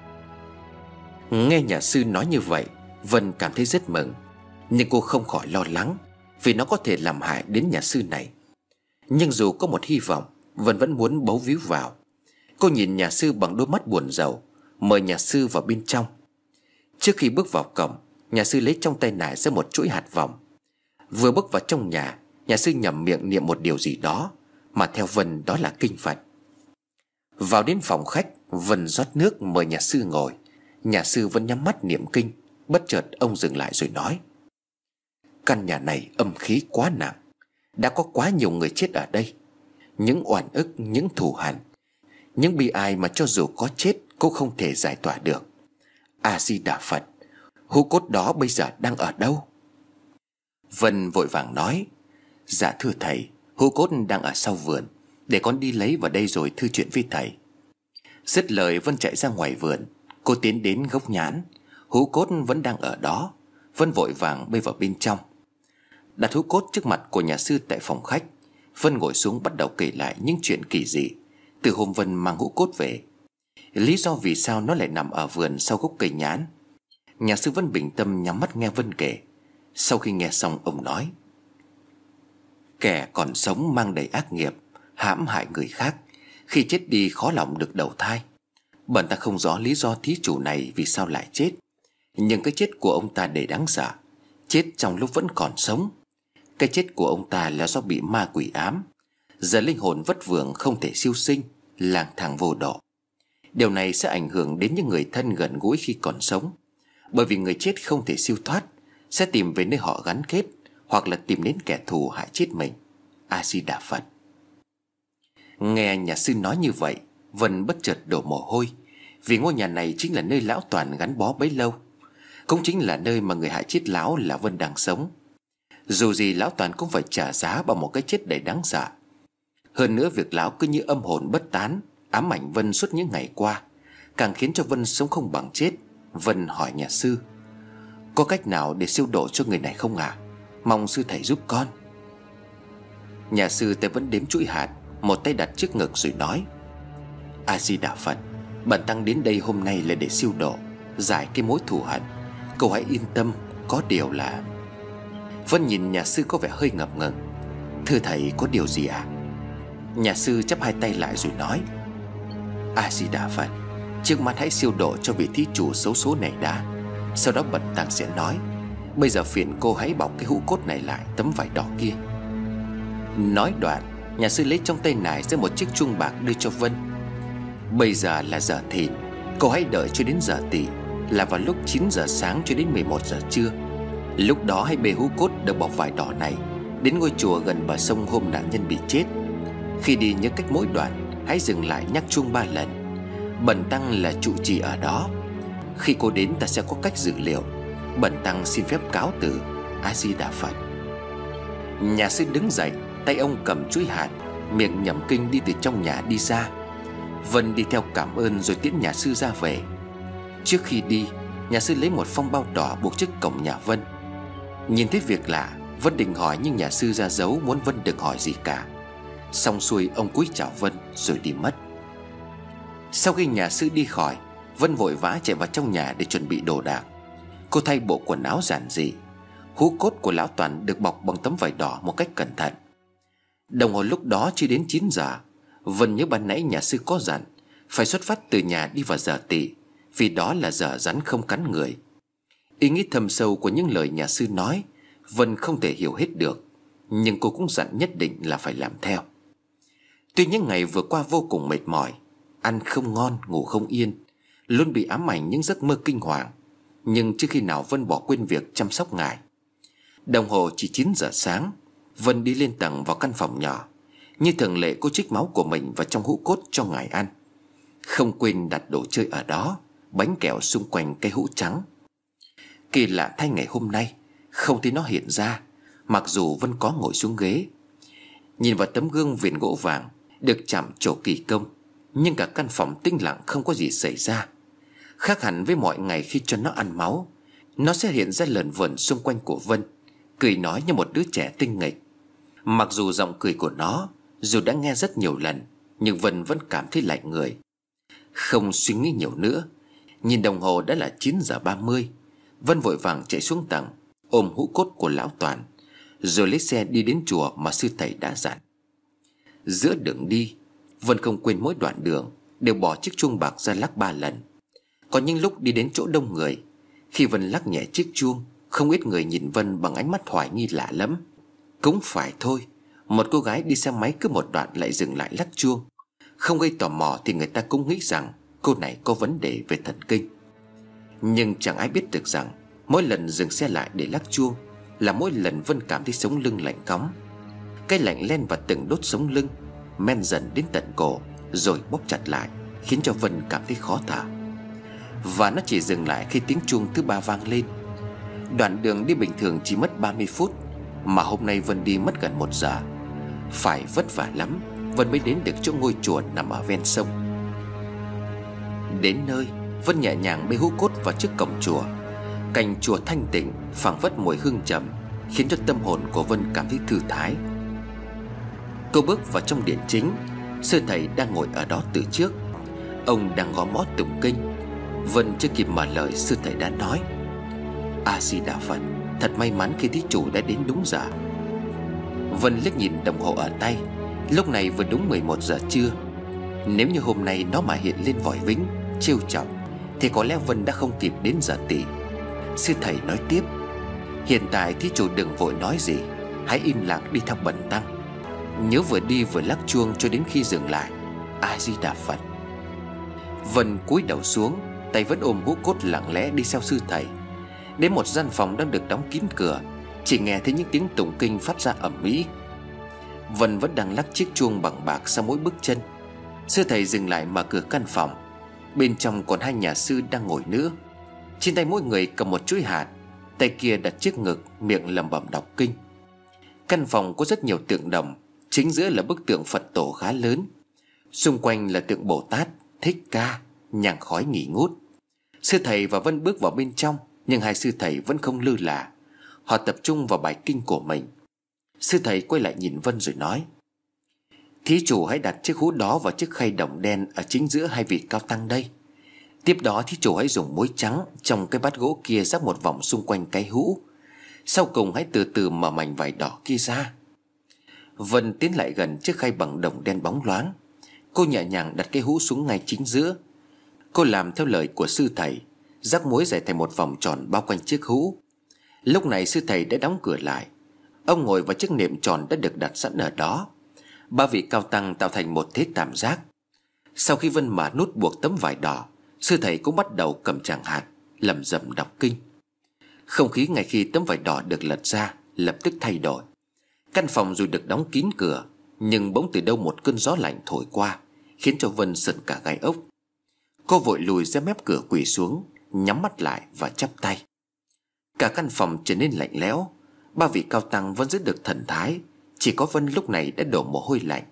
Nghe nhà sư nói như vậy, Vân cảm thấy rất mừng. Nhưng cô không khỏi lo lắng, vì nó có thể làm hại đến nhà sư này. Nhưng dù có một hy vọng, Vân vẫn muốn bấu víu vào. Cô nhìn nhà sư bằng đôi mắt buồn rầu, mời nhà sư vào bên trong. Trước khi bước vào cổng, nhà sư lấy trong tay nải ra một chuỗi hạt vòng. Vừa bước vào trong nhà sư nhẩm miệng niệm một điều gì đó, mà theo Vân đó là kinh Phật. Vào đến phòng khách, Vân rót nước mời nhà sư ngồi. Nhà sư vẫn nhắm mắt niệm kinh. Bất chợt ông dừng lại rồi nói: căn nhà này âm khí quá nặng. Đã có quá nhiều người chết ở đây. Những oan ức, những thù hằn, những bi ai mà cho dù có chết cũng không thể giải tỏa được. A Di Đà Phật, hũ cốt đó bây giờ đang ở đâu? Vân vội vàng nói: dạ thưa thầy, hũ cốt đang ở sau vườn, để con đi lấy vào đây rồi thư chuyện với thầy. Dứt lời Vân chạy ra ngoài vườn. Cô tiến đến gốc nhãn. Hũ cốt vẫn đang ở đó. Vân vội vàng bơi vào bên trong, đặt hũ cốt trước mặt của nhà sư tại phòng khách. Vân ngồi xuống bắt đầu kể lại những chuyện kỳ dị từ hôm Vân mang hũ cốt về, lý do vì sao nó lại nằm ở vườn sau gốc cây nhãn. Nhà sư vẫn bình tâm nhắm mắt nghe Vân kể. Sau khi nghe xong, ông nói: kẻ còn sống mang đầy ác nghiệp, hãm hại người khác, khi chết đi khó lòng được đầu thai. Bần ta không rõ lý do thí chủ này vì sao lại chết, nhưng cái chết của ông ta đầy đáng sợ. Chết trong lúc vẫn còn sống. Cái chết của ông ta là do bị ma quỷ ám. Giờ linh hồn vất vưởng không thể siêu sinh, lang thang vô độ. Điều này sẽ ảnh hưởng đến những người thân gần gũi khi còn sống. Bởi vì người chết không thể siêu thoát, sẽ tìm về nơi họ gắn kết, hoặc là tìm đến kẻ thù hại chết mình. A Di Đà Phật. Nghe nhà sư nói như vậy, Vân bất chợt đổ mồ hôi. Vì ngôi nhà này chính là nơi lão Toàn gắn bó bấy lâu, cũng chính là nơi mà người hại chết lão là Vân đang sống. Dù gì lão Toàn cũng phải trả giá bằng một cái chết đầy đáng sợ. Hơn nữa việc lão cứ như âm hồn bất tán, ám ảnh Vân suốt những ngày qua, càng khiến cho Vân sống không bằng chết. Vân hỏi nhà sư: có cách nào để siêu độ cho người này không ạ? Mong sư thầy giúp con. Nhà sư tay vẫn đếm chuỗi hạt, một tay đặt trước ngực rồi nói: A Di Đà Phật, bần tăng đến đây hôm nay là để siêu độ, giải cái mối thù hận. Cậu hãy yên tâm. Có điều là... Vân nhìn nhà sư có vẻ hơi ngập ngừng. Thưa thầy, có điều gì ạ? Nhà sư chắp hai tay lại rồi nói: A Di Đà Phật, Trước mắt hãy siêu độ cho vị thí chủ xấu số này đã. Sau đó Bần tăng sẽ nói: bây giờ phiền cô hãy bọc cái hũ cốt này lại tấm vải đỏ kia. Nói đoạn, nhà sư lấy trong tay nải ra một chiếc chuông bạc đưa cho Vân. Bây giờ là giờ thìn, cô hãy đợi cho đến giờ tỵ, là vào lúc 9 giờ sáng cho đến 11 giờ trưa. Lúc đó hãy bê hũ cốt được bọc vải đỏ này đến ngôi chùa gần bờ sông hôm nạn nhân bị chết. Khi đi nhớ cách mỗi đoạn hãy dừng lại nhắc chuông 3 lần. Bần tăng là trụ trì ở đó. Khi cô đến ta sẽ có cách dự liệu. Bần tăng xin phép cáo từ. A Di Đà Phật. Nhà sư đứng dậy, tay ông cầm chuỗi hạt, miệng nhẩm kinh đi từ trong nhà đi ra. Vân đi theo cảm ơn rồi tiễn nhà sư ra về. Trước khi đi, nhà sư lấy một phong bao đỏ buộc trước cổng nhà Vân. Nhìn thấy việc lạ, Vân định hỏi nhưng nhà sư ra dấu muốn Vân đừng hỏi gì cả. Xong xuôi ông cúi chào Vân rồi đi mất. Sau khi nhà sư đi khỏi, Vân vội vã chạy vào trong nhà để chuẩn bị đồ đạc. Cô thay bộ quần áo giản dị. Hũ cốt của lão Toàn được bọc bằng tấm vải đỏ một cách cẩn thận. Đồng hồ lúc đó chưa đến 9 giờ. Vân nhớ ban nãy nhà sư có dặn phải xuất phát từ nhà đi vào giờ tỵ, vì đó là giờ rắn không cắn người. Ý nghĩ thâm sâu của những lời nhà sư nói Vân không thể hiểu hết được, nhưng cô cũng dặn nhất định là phải làm theo. Tuy những ngày vừa qua vô cùng mệt mỏi, ăn không ngon, ngủ không yên, luôn bị ám ảnh những giấc mơ kinh hoàng, nhưng chưa khi nào Vân bỏ quên việc chăm sóc ngài. Đồng hồ chỉ 9 giờ sáng. Vân đi lên tầng vào căn phòng nhỏ. Như thường lệ, cô trích máu của mình vào trong hũ cốt cho ngài ăn. Không quên đặt đồ chơi ở đó, bánh kẹo xung quanh cây hũ trắng. Kỳ lạ thay, ngày hôm nay không thấy nó hiện ra, mặc dù Vân có ngồi xuống ghế. Nhìn vào tấm gương viền gỗ vàng được chạm trổ kỳ công, nhưng cả căn phòng tĩnh lặng, không có gì xảy ra. Khác hẳn với mọi ngày khi cho nó ăn máu, nó sẽ hiện ra lởn vởn xung quanh của Vân, cười nói như một đứa trẻ tinh nghịch. Mặc dù giọng cười của nó dù đã nghe rất nhiều lần, nhưng Vân vẫn cảm thấy lạnh người. Không suy nghĩ nhiều nữa, nhìn đồng hồ đã là 9 giờ 30. Vân vội vàng chạy xuống tầng, ôm hũ cốt của lão Toàn, rồi lấy xe đi đến chùa mà sư thầy đã dặn. Giữa đường đi, Vân không quên mỗi đoạn đường đều bỏ chiếc chuông bạc ra lắc 3 lần. Có những lúc đi đến chỗ đông người, khi Vân lắc nhẹ chiếc chuông, không ít người nhìn Vân bằng ánh mắt hoài nghi lạ lắm. Cũng phải thôi, một cô gái đi xe máy cứ một đoạn lại dừng lại lắc chuông. Không gây tò mò thì người ta cũng nghĩ rằng cô này có vấn đề về thần kinh. Nhưng chẳng ai biết được rằng mỗi lần dừng xe lại để lắc chuông là mỗi lần Vân cảm thấy sống lưng lạnh cóng. Cái lạnh len vào từng đốt sống lưng, men dần đến tận cổ rồi bóp chặt lại, khiến cho Vân cảm thấy khó thở. Và nó chỉ dừng lại khi tiếng chuông thứ 3 vang lên. Đoạn đường đi bình thường chỉ mất 30 phút, mà hôm nay Vân đi mất gần 1 giờ. Phải vất vả lắm Vân mới đến được chỗ ngôi chùa nằm ở ven sông. Đến nơi, Vân nhẹ nhàng bê hũ cốt vào trước cổng chùa. Cảnh chùa thanh tịnh, phảng phất mùi hương trầm, khiến cho tâm hồn của Vân cảm thấy thư thái. Cô bước vào trong điện chính. Sư thầy đang ngồi ở đó từ trước. Ông đang gõ mõ tụng kinh. Vân chưa kịp mở lời, sư thầy đã nói: A Di Đà Phật, thật may mắn khi thí chủ đã đến đúng giờ. Vân liếc nhìn đồng hồ ở tay, lúc này vừa đúng 11 giờ trưa. Nếu như hôm nay nó mà hiện lên vòi vĩnh, trêu chọc, thì có lẽ Vân đã không kịp đến giờ tỵ. Sư thầy nói tiếp: hiện tại thí chủ đừng vội nói gì, hãy im lặng đi theo bần tăng. Nhớ vừa đi vừa lắc chuông cho đến khi dừng lại. A Di Đà Phật. Vân cúi đầu xuống, tay vẫn ôm hũ cốt lặng lẽ đi theo sư thầy. Đến một gian phòng đang được đóng kín cửa, chỉ nghe thấy những tiếng tụng kinh phát ra ầm ĩ. Vân vẫn đang lắc chiếc chuông bằng bạc sau mỗi bước chân. Sư thầy dừng lại mở cửa căn phòng. Bên trong còn 2 nhà sư đang ngồi nữa. Trên tay mỗi người cầm một chuỗi hạt, tay kia đặt trước ngực, miệng lẩm bẩm đọc kinh. Căn phòng có rất nhiều tượng đồng, chính giữa là bức tượng Phật tổ khá lớn. Xung quanh là tượng Bồ Tát, Thích Ca, nhang khói nghỉ ngút. Sư thầy và Vân bước vào bên trong, nhưng 2 sư thầy vẫn không lơ là. Họ tập trung vào bài kinh của mình. Sư thầy quay lại nhìn Vân rồi nói: thí chủ hãy đặt chiếc hũ đó vào chiếc khay đồng đen ở chính giữa 2 vị cao tăng đây. Tiếp đó thí chủ hãy dùng muối trắng trong cái bát gỗ kia rắc một vòng xung quanh cái hũ. Sau cùng hãy từ từ mở mảnh vải đỏ kia ra. Vân tiến lại gần chiếc khay bằng đồng đen bóng loáng. Cô nhẹ nhàng đặt cái hũ xuống ngay chính giữa. Cô làm theo lời của sư thầy, rắc muối dày thành một vòng tròn bao quanh chiếc hũ. Lúc này sư thầy đã đóng cửa lại. Ông ngồi vào chiếc nệm tròn đã được đặt sẵn ở đó. Ba vị cao tăng tạo thành một thế tam giác. Sau khi Vân mở nút buộc tấm vải đỏ, sư thầy cũng bắt đầu cầm tràng hạt lẩm rẩm đọc kinh. Không khí ngay khi tấm vải đỏ được lật ra lập tức thay đổi. Căn phòng dù được đóng kín cửa, nhưng bỗng từ đâu một cơn gió lạnh thổi qua, khiến cho Vân sởn cả gai ốc. Cô vội lùi ra mép cửa quỳ xuống, nhắm mắt lại và chắp tay. Cả căn phòng trở nên lạnh lẽo. Ba vị cao tăng vẫn giữ được thần thái, chỉ có Vân lúc này đã đổ mồ hôi lạnh.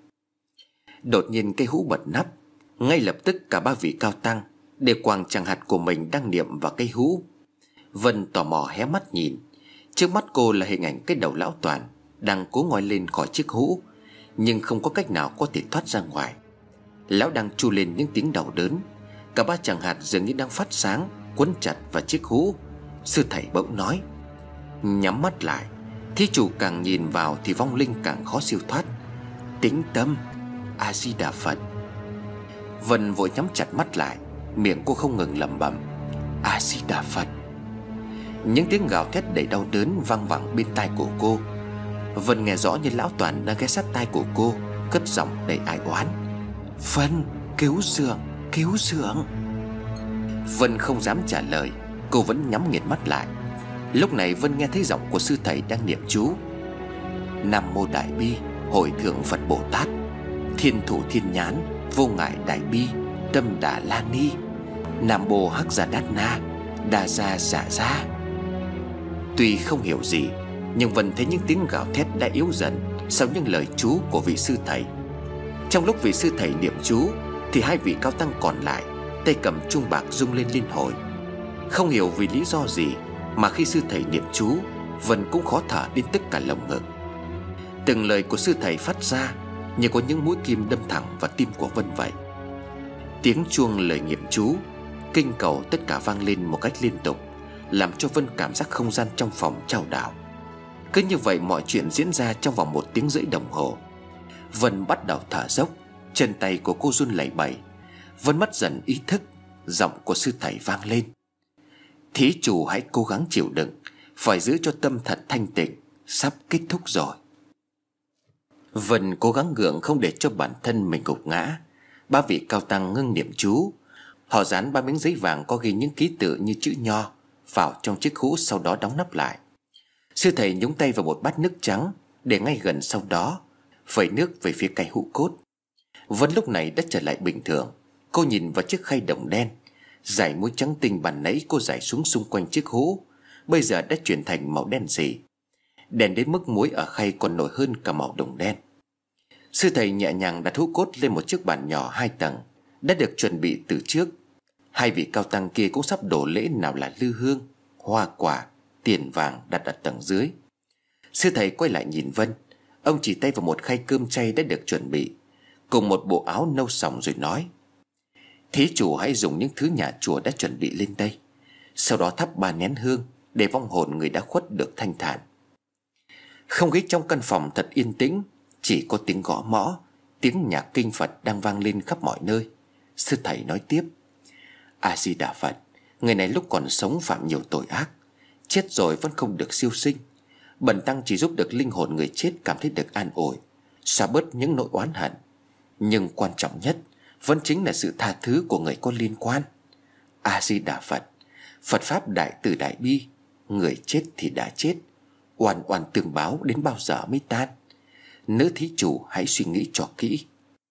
Đột nhiên cây hũ bật nắp. Ngay lập tức cả ba vị cao tăng đều quàng tràng hạt của mình đang niệm vào cây hũ. Vân tò mò hé mắt nhìn. Trước mắt cô là hình ảnh cái đầu lão Toàn đang cố ngoi lên khỏi chiếc hũ, nhưng không có cách nào có thể thoát ra ngoài. Lão đang tru lên những tiếng đau đớn. Cả ba tràng hạt dường như đang phát sáng, quấn chặt vào chiếc hũ. Sư thầy bỗng nói: nhắm mắt lại. Thí chủ càng nhìn vào thì vong linh càng khó siêu thoát. Tĩnh tâm, A Di Đà Phật. Vân vội nhắm chặt mắt lại, miệng cô không ngừng lẩm bẩm: A Di Đà Phật. Những tiếng gào thét đầy đau đớn vang vẳng bên tai của cô. Vân nghe rõ như lão Toàn đang ghé sát tai của cô, cất giọng đầy ai oán: Vân, cứu dượng, cứu dượng. Vân không dám trả lời, cô vẫn nhắm nghiền mắt lại. Lúc này Vân nghe thấy giọng của sư thầy đang niệm chú: Nam mô Đại Bi Hội Thượng Phật Bồ Tát, Thiên Thủ Thiên Nhán Vô Ngại Đại Bi Tâm Đà La Ni, Nam Mô Hắc Gia Đát Na Đà Gia Giả Gia. Tuy không hiểu gì, nhưng Vân thấy những tiếng gào thét đã yếu dần sau những lời chú của vị sư thầy. Trong lúc vị sư thầy niệm chú thì hai vị cao tăng còn lại tay cầm chuông bạc rung lên liên hồi. Không hiểu vì lý do gì mà khi sư thầy niệm chú, Vân cũng khó thở đến tức cả lồng ngực. Từng lời của sư thầy phát ra như có những mũi kim đâm thẳng vào tim của Vân vậy. Tiếng chuông lời niệm chú, kinh cầu tất cả vang lên một cách liên tục, làm cho Vân cảm giác không gian trong phòng chao đảo. Cứ như vậy mọi chuyện diễn ra trong vòng 1 tiếng rưỡi đồng hồ. Vân bắt đầu thở dốc, chân tay của cô run lẩy bẩy. Vân mất dần ý thức. Giọng của sư thầy vang lên: Thí chủ hãy cố gắng chịu đựng, phải giữ cho tâm thật thanh tịnh, sắp kết thúc rồi. Vân cố gắng gượng không để cho bản thân mình gục ngã. Ba vị cao tăng ngưng niệm chú. Họ dán 3 miếng giấy vàng có ghi những ký tự như chữ nho vào trong chiếc hũ, sau đó đóng nắp lại. Sư thầy nhúng tay vào một bát nước trắng để ngay gần sau đó vẩy nước về phía cây hũ cốt. Vân lúc này đã trở lại bình thường. Cô nhìn vào chiếc khay đồng đen. Dải muối trắng tinh ban nãy cô dải xuống xung quanh chiếc hũ bây giờ đã chuyển thành màu đen sì. Đen đến mức muối ở khay còn nổi hơn cả màu đồng đen. Sư thầy nhẹ nhàng đặt hũ cốt lên một chiếc bàn nhỏ 2 tầng đã được chuẩn bị từ trước. Hai vị cao tăng kia cũng sắp đổ lễ, nào là lư hương, hoa quả, tiền vàng đặt ở tầng dưới. Sư thầy quay lại nhìn Vân. Ông chỉ tay vào một khay cơm chay đã được chuẩn bị cùng một bộ áo nâu sòng rồi nói: Thí chủ hãy dùng những thứ nhà chùa đã chuẩn bị lên đây, sau đó thắp 3 nén hương để vong hồn người đã khuất được thanh thản. Không khí trong căn phòng thật yên tĩnh, chỉ có tiếng gõ mõ, tiếng nhạc kinh Phật đang vang lên khắp mọi nơi. Sư thầy nói tiếp: A Di Đà Phật, người này lúc còn sống phạm nhiều tội ác, chết rồi vẫn không được siêu sinh. Bần tăng chỉ giúp được linh hồn người chết cảm thấy được an ủi, xóa bớt những nỗi oán hận. Nhưng quan trọng nhất vẫn chính là sự tha thứ của người có liên quan. A Di Đà Phật, Phật pháp đại từ đại bi, người chết thì đã chết, oan oan tương báo đến bao giờ mới tan. Nữ thí chủ hãy suy nghĩ cho kỹ.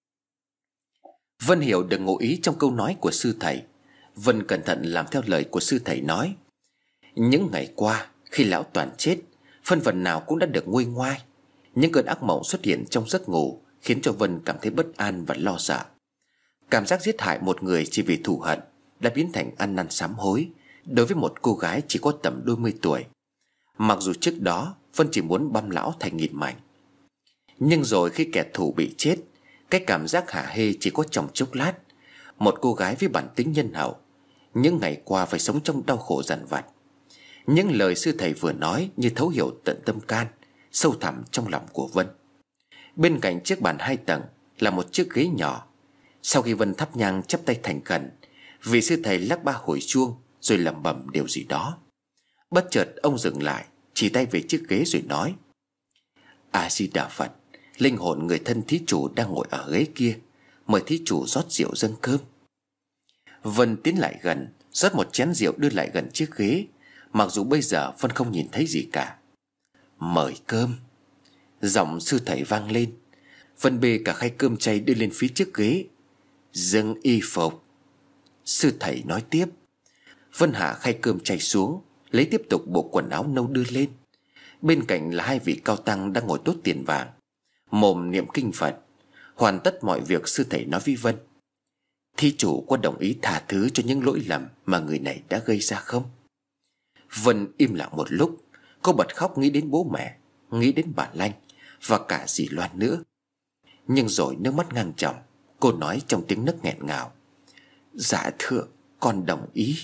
Vân hiểu được ngụ ý trong câu nói của sư thầy. Vân cẩn thận làm theo lời của sư thầy nói. Những ngày qua khi lão Toàn chết, phân phần nào cũng đã được nguôi ngoai. Những cơn ác mộng xuất hiện trong giấc ngủ khiến cho Vân cảm thấy bất an và lo sợ. Cảm giác giết hại một người chỉ vì thù hận đã biến thành ăn năn sám hối đối với một cô gái chỉ có tầm đôi mươi tuổi. Mặc dù trước đó Vân chỉ muốn băm lão thành nghìn mảnh, nhưng rồi khi kẻ thù bị chết, cái cảm giác hả hê chỉ có trong chốc lát. Một cô gái với bản tính nhân hậu, những ngày qua phải sống trong đau khổ dằn vặt. Những lời sư thầy vừa nói như thấu hiểu tận tâm can, sâu thẳm trong lòng của Vân. Bên cạnh chiếc bàn 2 tầng là một chiếc ghế nhỏ. Sau khi Vân thắp nhang chắp tay thành khẩn, Vị sư thầy lắc ba hồi chuông rồi lẩm bẩm điều gì đó. Bất chợt ông dừng lại, chỉ tay về chiếc ghế rồi nói: A Di Đà Phật, linh hồn người thân thí chủ đang ngồi ở ghế kia, mời thí chủ rót rượu dâng cơm. Vân tiến lại gần, rót một chén rượu đưa lại gần chiếc ghế. Mặc dù bây giờ Vân không nhìn thấy gì cả. Mời cơm. Giọng sư thầy vang lên. Vân bê cả khay cơm chay đưa lên phía trước ghế. Dâng y phục. Sư thầy nói tiếp. Vân hạ khay cơm chay xuống, lấy tiếp tục bộ quần áo nâu đưa lên. Bên cạnh là hai vị cao tăng đang ngồi đốt tiền vàng, mồm niệm kinh Phật. Hoàn tất mọi việc, sư thầy nói với Vân: thí chủ có đồng ý tha thứ cho những lỗi lầm mà người này đã gây ra không? Vân im lặng một lúc. Cô bật khóc, nghĩ đến bố mẹ, nghĩ đến bà Lanh và cả dì Loan nữa. Nhưng rồi nước mắt ngang chồng, cô nói trong tiếng nấc nghẹn ngào: dạ thưa, con đồng ý.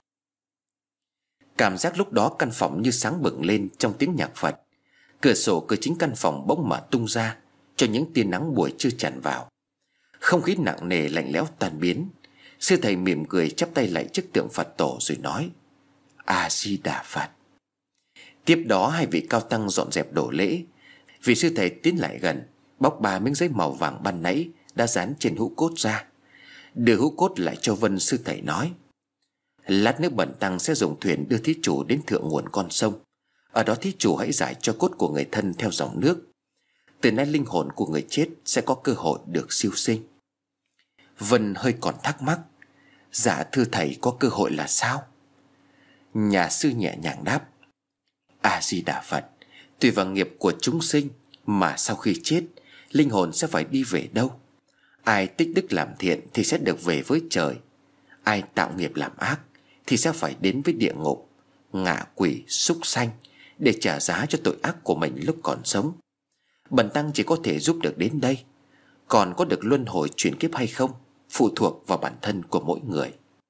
Cảm giác lúc đó căn phòng như sáng bừng lên trong tiếng nhạc Phật. Cửa sổ cửa chính căn phòng bỗng mở tung ra cho những tia nắng buổi trưa tràn vào. Không khí nặng nề lạnh lẽo tan biến. Sư thầy mỉm cười chắp tay lại trước tượng Phật tổ rồi nói: A Di Đà Phật. Tiếp đó hai vị cao tăng dọn dẹp đồ lễ. Vị sư thầy tiến lại gần, bóc 3 miếng giấy màu vàng ban nãy đã dán trên hũ cốt ra, đưa hũ cốt lại cho Vân. Sư thầy nói: lát nữa bần tăng sẽ dùng thuyền đưa thí chủ đến thượng nguồn con sông. Ở đó thí chủ hãy giải cho cốt của người thân theo dòng nước. Từ nay linh hồn của người chết sẽ có cơ hội được siêu sinh. Vân hơi còn thắc mắc: dạ thưa thầy, có cơ hội là sao? Nhà sư nhẹ nhàng đáp: A Di Đà Phật, tùy vào nghiệp của chúng sinh mà sau khi chết, linh hồn sẽ phải đi về đâu. Ai tích đức làm thiện thì sẽ được về với trời. Ai tạo nghiệp làm ác thì sẽ phải đến với địa ngục, ngạ quỷ, súc sanh để trả giá cho tội ác của mình lúc còn sống. Bần tăng chỉ có thể giúp được đến đây. Còn có được luân hồi chuyển kiếp hay không phụ thuộc vào bản thân của mỗi người.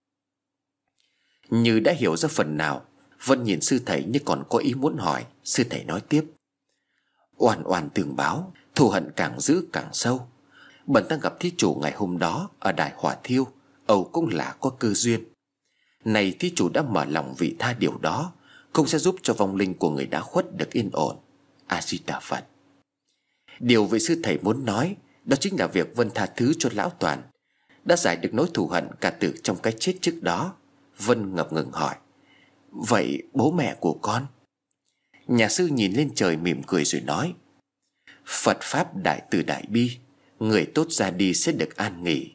Như đã hiểu ra phần nào, Vân nhìn sư thầy như còn có ý muốn hỏi. Sư thầy nói tiếp: oan oan tường báo, thù hận càng dữ càng sâu. Bần tăng gặp thí chủ ngày hôm đó ở đài hỏa thiêu, âu cũng là có cơ duyên. Này thí chủ đã mở lòng vị tha điều đó, cũng sẽ giúp cho vong linh của người đã khuất được yên ổn. A Di Đà Phật. Điều vị sư thầy muốn nói đó chính là việc Vân tha thứ cho lão Toàn, đã giải được nỗi thù hận cả từ trong cái chết trước đó. Vân ngập ngừng hỏi: vậy bố mẹ của con? Nhà sư nhìn lên trời mỉm cười rồi nói: Phật pháp đại từ đại bi, người tốt ra đi sẽ được an nghỉ.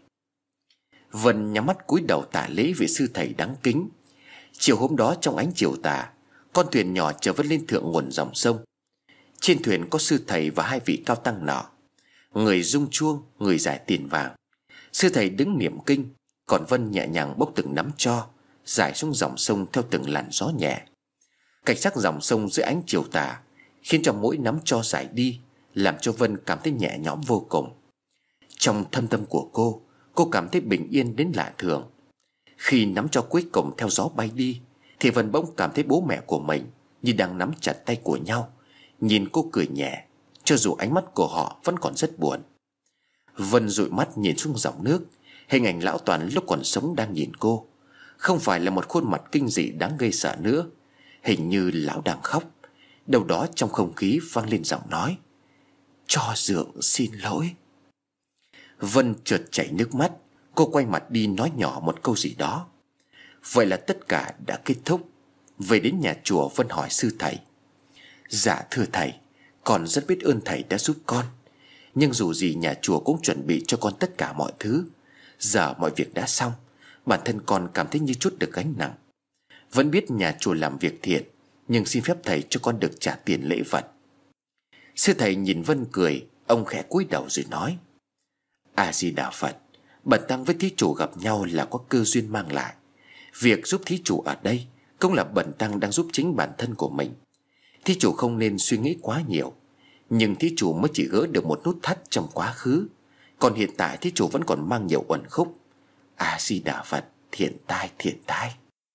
Vân nhắm mắt cúi đầu tạ lễ vị sư thầy đáng kính. Chiều hôm đó trong ánh chiều tà, con thuyền nhỏ chở Vân lên thượng nguồn dòng sông. Trên thuyền có sư thầy và hai vị cao tăng nọ, người rung chuông, người giải tiền vàng. Sư thầy đứng niệm kinh, còn Vân nhẹ nhàng bốc từng nắm tro giải xuống dòng sông theo từng làn gió nhẹ. Cảnh sắc dòng sông dưới ánh chiều tà khiến cho mỗi nắm tro giải đi làm cho Vân cảm thấy nhẹ nhõm vô cùng. Trong thâm tâm của cô cảm thấy bình yên đến lạ thường. Khi nắm tro cuối cùng theo gió bay đi thì Vân bỗng cảm thấy bố mẹ của mình như đang nắm chặt tay của nhau, nhìn cô cười nhẹ, cho dù ánh mắt của họ vẫn còn rất buồn. Vân dụi mắt nhìn xuống dòng nước. Hình ảnh lão Toàn lúc còn sống đang nhìn cô, không phải là một khuôn mặt kinh dị đáng gây sợ nữa. Hình như lão đang khóc. Đâu đó trong không khí vang lên giọng nói: cho dượng xin lỗi. Vân chợt chảy nước mắt. Cô quay mặt đi nói nhỏ một câu gì đó. Vậy là tất cả đã kết thúc. Về đến nhà chùa, Vân hỏi sư thầy: dạ thưa thầy, con rất biết ơn thầy đã giúp con. Nhưng dù gì nhà chùa cũng chuẩn bị cho con tất cả mọi thứ. Giờ mọi việc đã xong, bản thân con cảm thấy như chút được gánh nặng. Vẫn biết nhà chùa làm việc thiện, nhưng xin phép thầy cho con được trả tiền lễ vật. Sư thầy nhìn Vân cười. Ông khẽ cúi đầu rồi nói: A Di Đà Phật, bần tăng với thí chủ gặp nhau là có cơ duyên mang lại. Việc giúp thí chủ ở đây cũng là bần tăng đang giúp chính bản thân của mình. Thí chủ không nên suy nghĩ quá nhiều. Nhưng thí chủ mới chỉ gỡ được một nút thắt trong quá khứ, còn hiện tại thí chủ vẫn còn mang nhiều uẩn khúc. A Di Đà Phật, thiện tai thiện tai.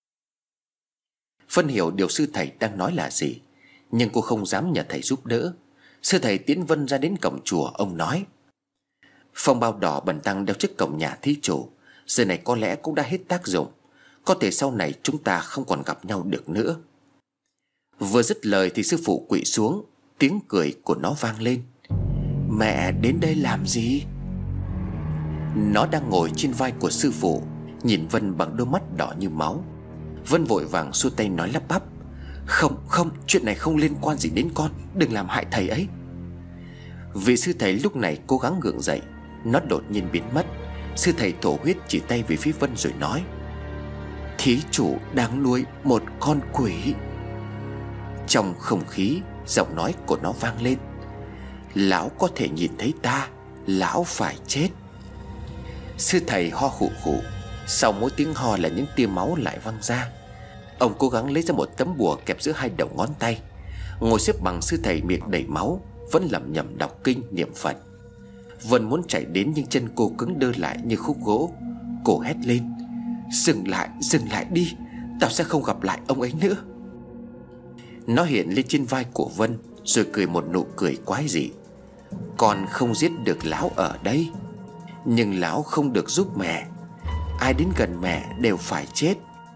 Vân hiểu điều sư thầy đang nói là gì, nhưng cô không dám nhờ thầy giúp đỡ. Sư thầy tiến Vân ra đến cổng chùa. Ông nói: phong bao đỏ bần tăng đeo trước cổng nhà thí chủ, giờ này có lẽ cũng đã hết tác dụng. Có thể sau này chúng ta không còn gặp nhau được nữa. Vừa dứt lời thì sư phụ quỵ xuống. Tiếng cười của nó vang lên. Mẹ đến đây làm gì? Nó đang ngồi trên vai của sư phụ, nhìn Vân bằng đôi mắt đỏ như máu. Vân vội vàng xua tay nói lắp bắp. Không, chuyện này không liên quan gì đến con. Đừng làm hại thầy ấy. Vị sư thầy lúc này cố gắng gượng dậy. Nó đột nhiên biến mất. Sư thầy thổ huyết chỉ tay về phía Vân rồi nói. Thí chủ đang nuôi một con quỷ. Trong không khí, giọng nói của nó vang lên. Lão có thể nhìn thấy ta, lão phải chết. Sư thầy ho khụ khụ. Sau mỗi tiếng ho là những tia máu lại văng ra. Ông cố gắng lấy ra một tấm bùa kẹp giữa hai đầu ngón tay. Ngồi xếp bằng, sư thầy miệng đầy máu, vẫn lẩm nhẩm đọc kinh niệm Phật. Vân muốn chạy đến nhưng chân cô cứng đơ lại như khúc gỗ. Cô hét lên. Dừng lại đi. Tao sẽ không gặp lại ông ấy nữa. Nó hiện lên trên vai của Vân, rồi cười một nụ cười quái dị. Con không giết được lão ở đây, nhưng lão không được giúp mẹ. Ai đến gần mẹ đều phải chết.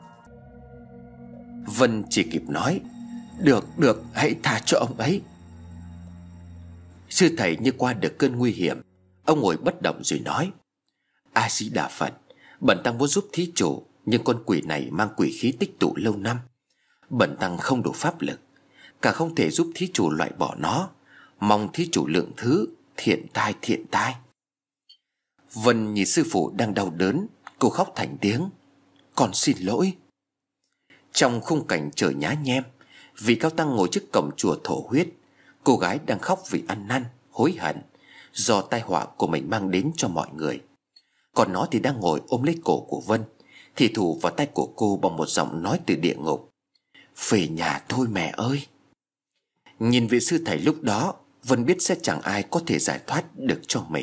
Vân chỉ kịp nói. Được, hãy tha cho ông ấy. Sư thầy như qua được cơn nguy hiểm. Ông ngồi bất động rồi nói. A Di Đà Phật, bần tăng muốn giúp thí chủ, nhưng con quỷ này mang quỷ khí tích tụ lâu năm. Bần tăng không đủ pháp lực, cả không thể giúp thí chủ loại bỏ nó. Mong thí chủ lượng thứ. Thiện tai. Vân nhìn sư phụ đang đau đớn. Cô khóc thành tiếng. Con xin lỗi. Trong khung cảnh trời nhá nhem, vị cao tăng ngồi trước cổng chùa thổ huyết. Cô gái đang khóc vì ăn năn, hối hận do tai họa của mình mang đến cho mọi người. Còn nó thì đang ngồi ôm lấy cổ của Vân, thì thủ vào tay của cô bằng một giọng nói từ địa ngục. Về nhà thôi mẹ ơi. Nhìn vị sư thầy lúc đó, Vân biết sẽ chẳng ai có thể giải thoát được cho mình.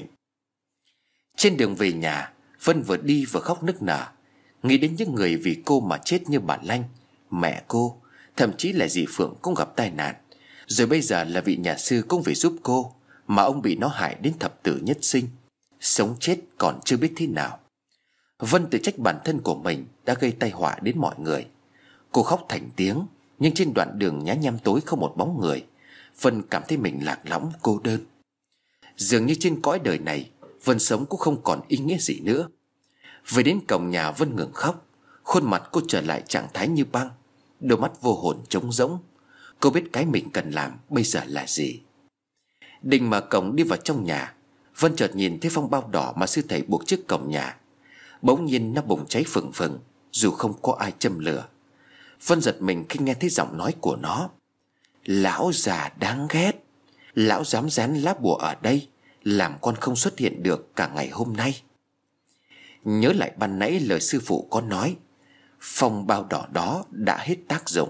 Trên đường về nhà, Vân vừa đi vừa khóc nức nở, nghĩ đến những người vì cô mà chết như bà Lanh, mẹ cô, thậm chí là dì Phượng cũng gặp tai nạn. Rồi bây giờ là vị nhà sư cũng phải giúp cô, mà ông bị nó hại đến thập tử nhất sinh, sống chết còn chưa biết thế nào. Vân tự trách bản thân của mình đã gây tai họa đến mọi người. Cô khóc thành tiếng, nhưng trên đoạn đường nhá nhem tối không một bóng người. Vân cảm thấy mình lạc lõng cô đơn. Dường như trên cõi đời này, Vân sống cũng không còn ý nghĩa gì nữa. Về đến cổng nhà, Vân ngừng khóc. Khuôn mặt cô trở lại trạng thái như băng, đôi mắt vô hồn trống rỗng. Cô biết cái mình cần làm bây giờ là gì. Định mở cổng đi vào trong nhà, Vân chợt nhìn thấy phong bao đỏ mà sư thầy buộc trước cổng nhà. Bỗng nhiên nó bùng cháy phừng phừng, dù không có ai châm lửa. Vân giật mình khi nghe thấy giọng nói của nó. Lão già đáng ghét, lão dám dán lá bùa ở đây, làm con không xuất hiện được cả ngày hôm nay. Nhớ lại ban nãy lời sư phụ có nói, phong bao đỏ đó đã hết tác dụng.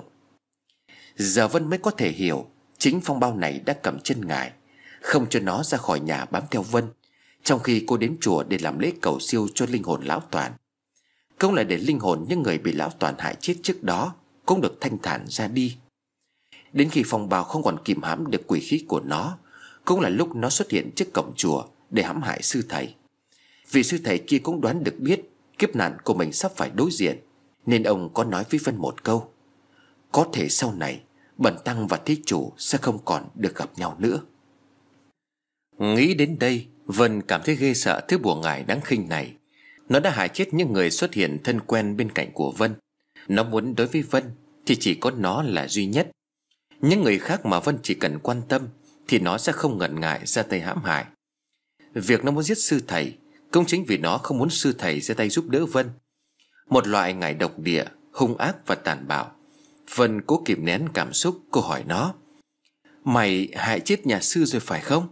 Giờ Vân mới có thể hiểu, chính phong bao này đã cầm chân ngài, không cho nó ra khỏi nhà bám theo Vân, trong khi cô đến chùa để làm lễ cầu siêu cho linh hồn lão Toàn. Cũng là để linh hồn những người bị lão Toàn hại chết trước đó cũng được thanh thản ra đi. Đến khi phong bao không còn kìm hãm được quỷ khí của nó, cũng là lúc nó xuất hiện trước cổng chùa để hãm hại sư thầy. Vị sư thầy kia cũng đoán được biết kiếp nạn của mình sắp phải đối diện, nên ông có nói với Vân một câu. Có thể sau này bần tăng và thí chủ sẽ không còn được gặp nhau nữa. Nghĩ đến đây, Vân cảm thấy ghê sợ thứ bùa ngải đáng khinh này. Nó đã hại chết những người xuất hiện thân quen bên cạnh của Vân. Nó muốn đối với Vân thì chỉ có nó là duy nhất. Những người khác mà Vân chỉ cần quan tâm thì nó sẽ không ngần ngại ra tay hãm hại. Việc nó muốn giết sư thầy cũng chính vì nó không muốn sư thầy ra tay giúp đỡ Vân. Một loại ngải độc địa, hung ác và tàn bạo. Vân cố kìm nén cảm xúc, cô hỏi nó. Mày hại chết nhà sư rồi phải không?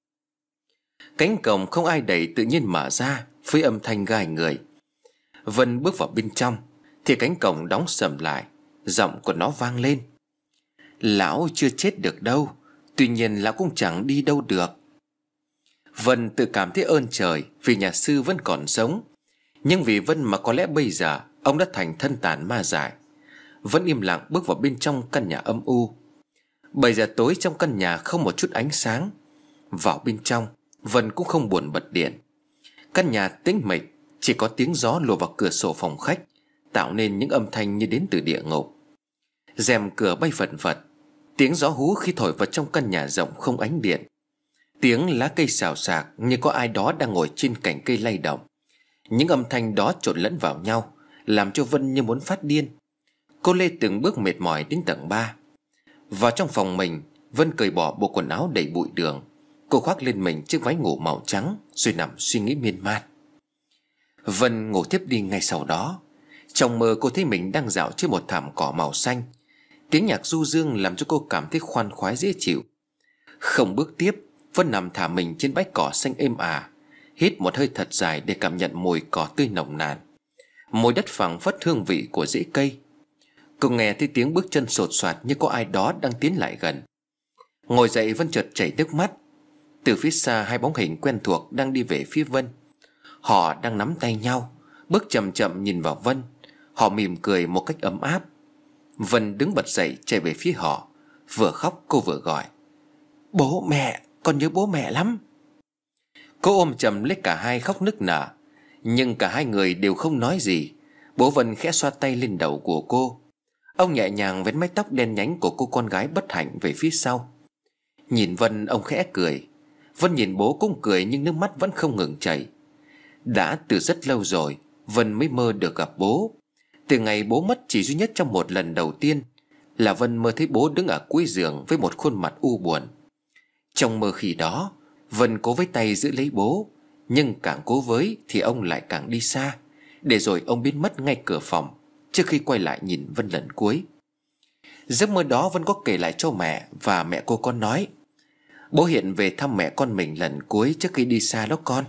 Cánh cổng không ai đẩy tự nhiên mở ra với âm thanh gai người. Vân bước vào bên trong thì cánh cổng đóng sầm lại. Giọng của nó vang lên. Lão chưa chết được đâu, tuy nhiên lão cũng chẳng đi đâu được. Vân tự cảm thấy ơn trời vì nhà sư vẫn còn sống. Nhưng vì Vân mà có lẽ bây giờ ông đã thành thân tàn ma dại. Vân im lặng bước vào bên trong căn nhà âm u. 7 giờ tối, trong căn nhà không một chút ánh sáng. Vào bên trong, Vân cũng không buồn bật điện. Căn nhà tĩnh mịch, Chỉ có tiếng gió lùa vào cửa sổ phòng khách, tạo nên những âm thanh như đến từ địa ngục. Rèm cửa bay phật phật, tiếng gió hú khi thổi vào trong căn nhà rộng không ánh điện. Tiếng lá cây xào xạc như có ai đó đang ngồi trên cành cây lay động. Những âm thanh đó trộn lẫn vào nhau, làm cho Vân như muốn phát điên. Cô lê từng bước mệt mỏi đến tầng 3. Vào trong phòng mình, Vân cởi bỏ bộ quần áo đầy bụi đường. Cô khoác lên mình chiếc váy ngủ màu trắng, rồi nằm suy nghĩ miên man. Vân ngủ tiếp đi ngay sau đó. Trong mơ cô thấy mình đang dạo trên một thảm cỏ màu xanh. Tiếng nhạc du dương làm cho cô cảm thấy khoan khoái dễ chịu. Không bước tiếp, Vân nằm thả mình trên bãi cỏ xanh êm ả, hít một hơi thật dài để cảm nhận mùi cỏ tươi nồng nàn, mùi đất phẳng phất hương vị của rễ cây. Cô nghe thấy tiếng bước chân sột soạt như có ai đó đang tiến lại gần. Ngồi dậy, Vân chợt chảy nước mắt. Từ phía xa, hai bóng hình quen thuộc đang đi về phía Vân. Họ đang nắm tay nhau, bước chậm chậm nhìn vào Vân. Họ mỉm cười một cách ấm áp. Vân đứng bật dậy chạy về phía họ. Vừa khóc cô vừa gọi: "Bố mẹ, con nhớ bố mẹ lắm." Cô ôm chầm lấy cả hai khóc nức nở. Nhưng cả hai người đều không nói gì. Bố Vân khẽ xoa tay lên đầu của cô. Ông nhẹ nhàng vén mái tóc đen nhánh của cô con gái bất hạnh về phía sau. Nhìn Vân, ông khẽ cười. Vân nhìn bố cũng cười, nhưng nước mắt vẫn không ngừng chảy. Đã từ rất lâu rồi Vân mới mơ được gặp bố. Từ ngày bố mất chỉ duy nhất trong một lần đầu tiên là Vân mơ thấy bố đứng ở cuối giường với một khuôn mặt u buồn. Trong mơ khi đó, Vân cố với tay giữ lấy bố, nhưng càng cố với thì ông lại càng đi xa, để rồi ông biến mất ngay cửa phòng trước khi quay lại nhìn Vân lần cuối. Giấc mơ đó Vân có kể lại cho mẹ, và mẹ cô con nói: "Bố hiện về thăm mẹ con mình lần cuối trước khi đi xa đó con."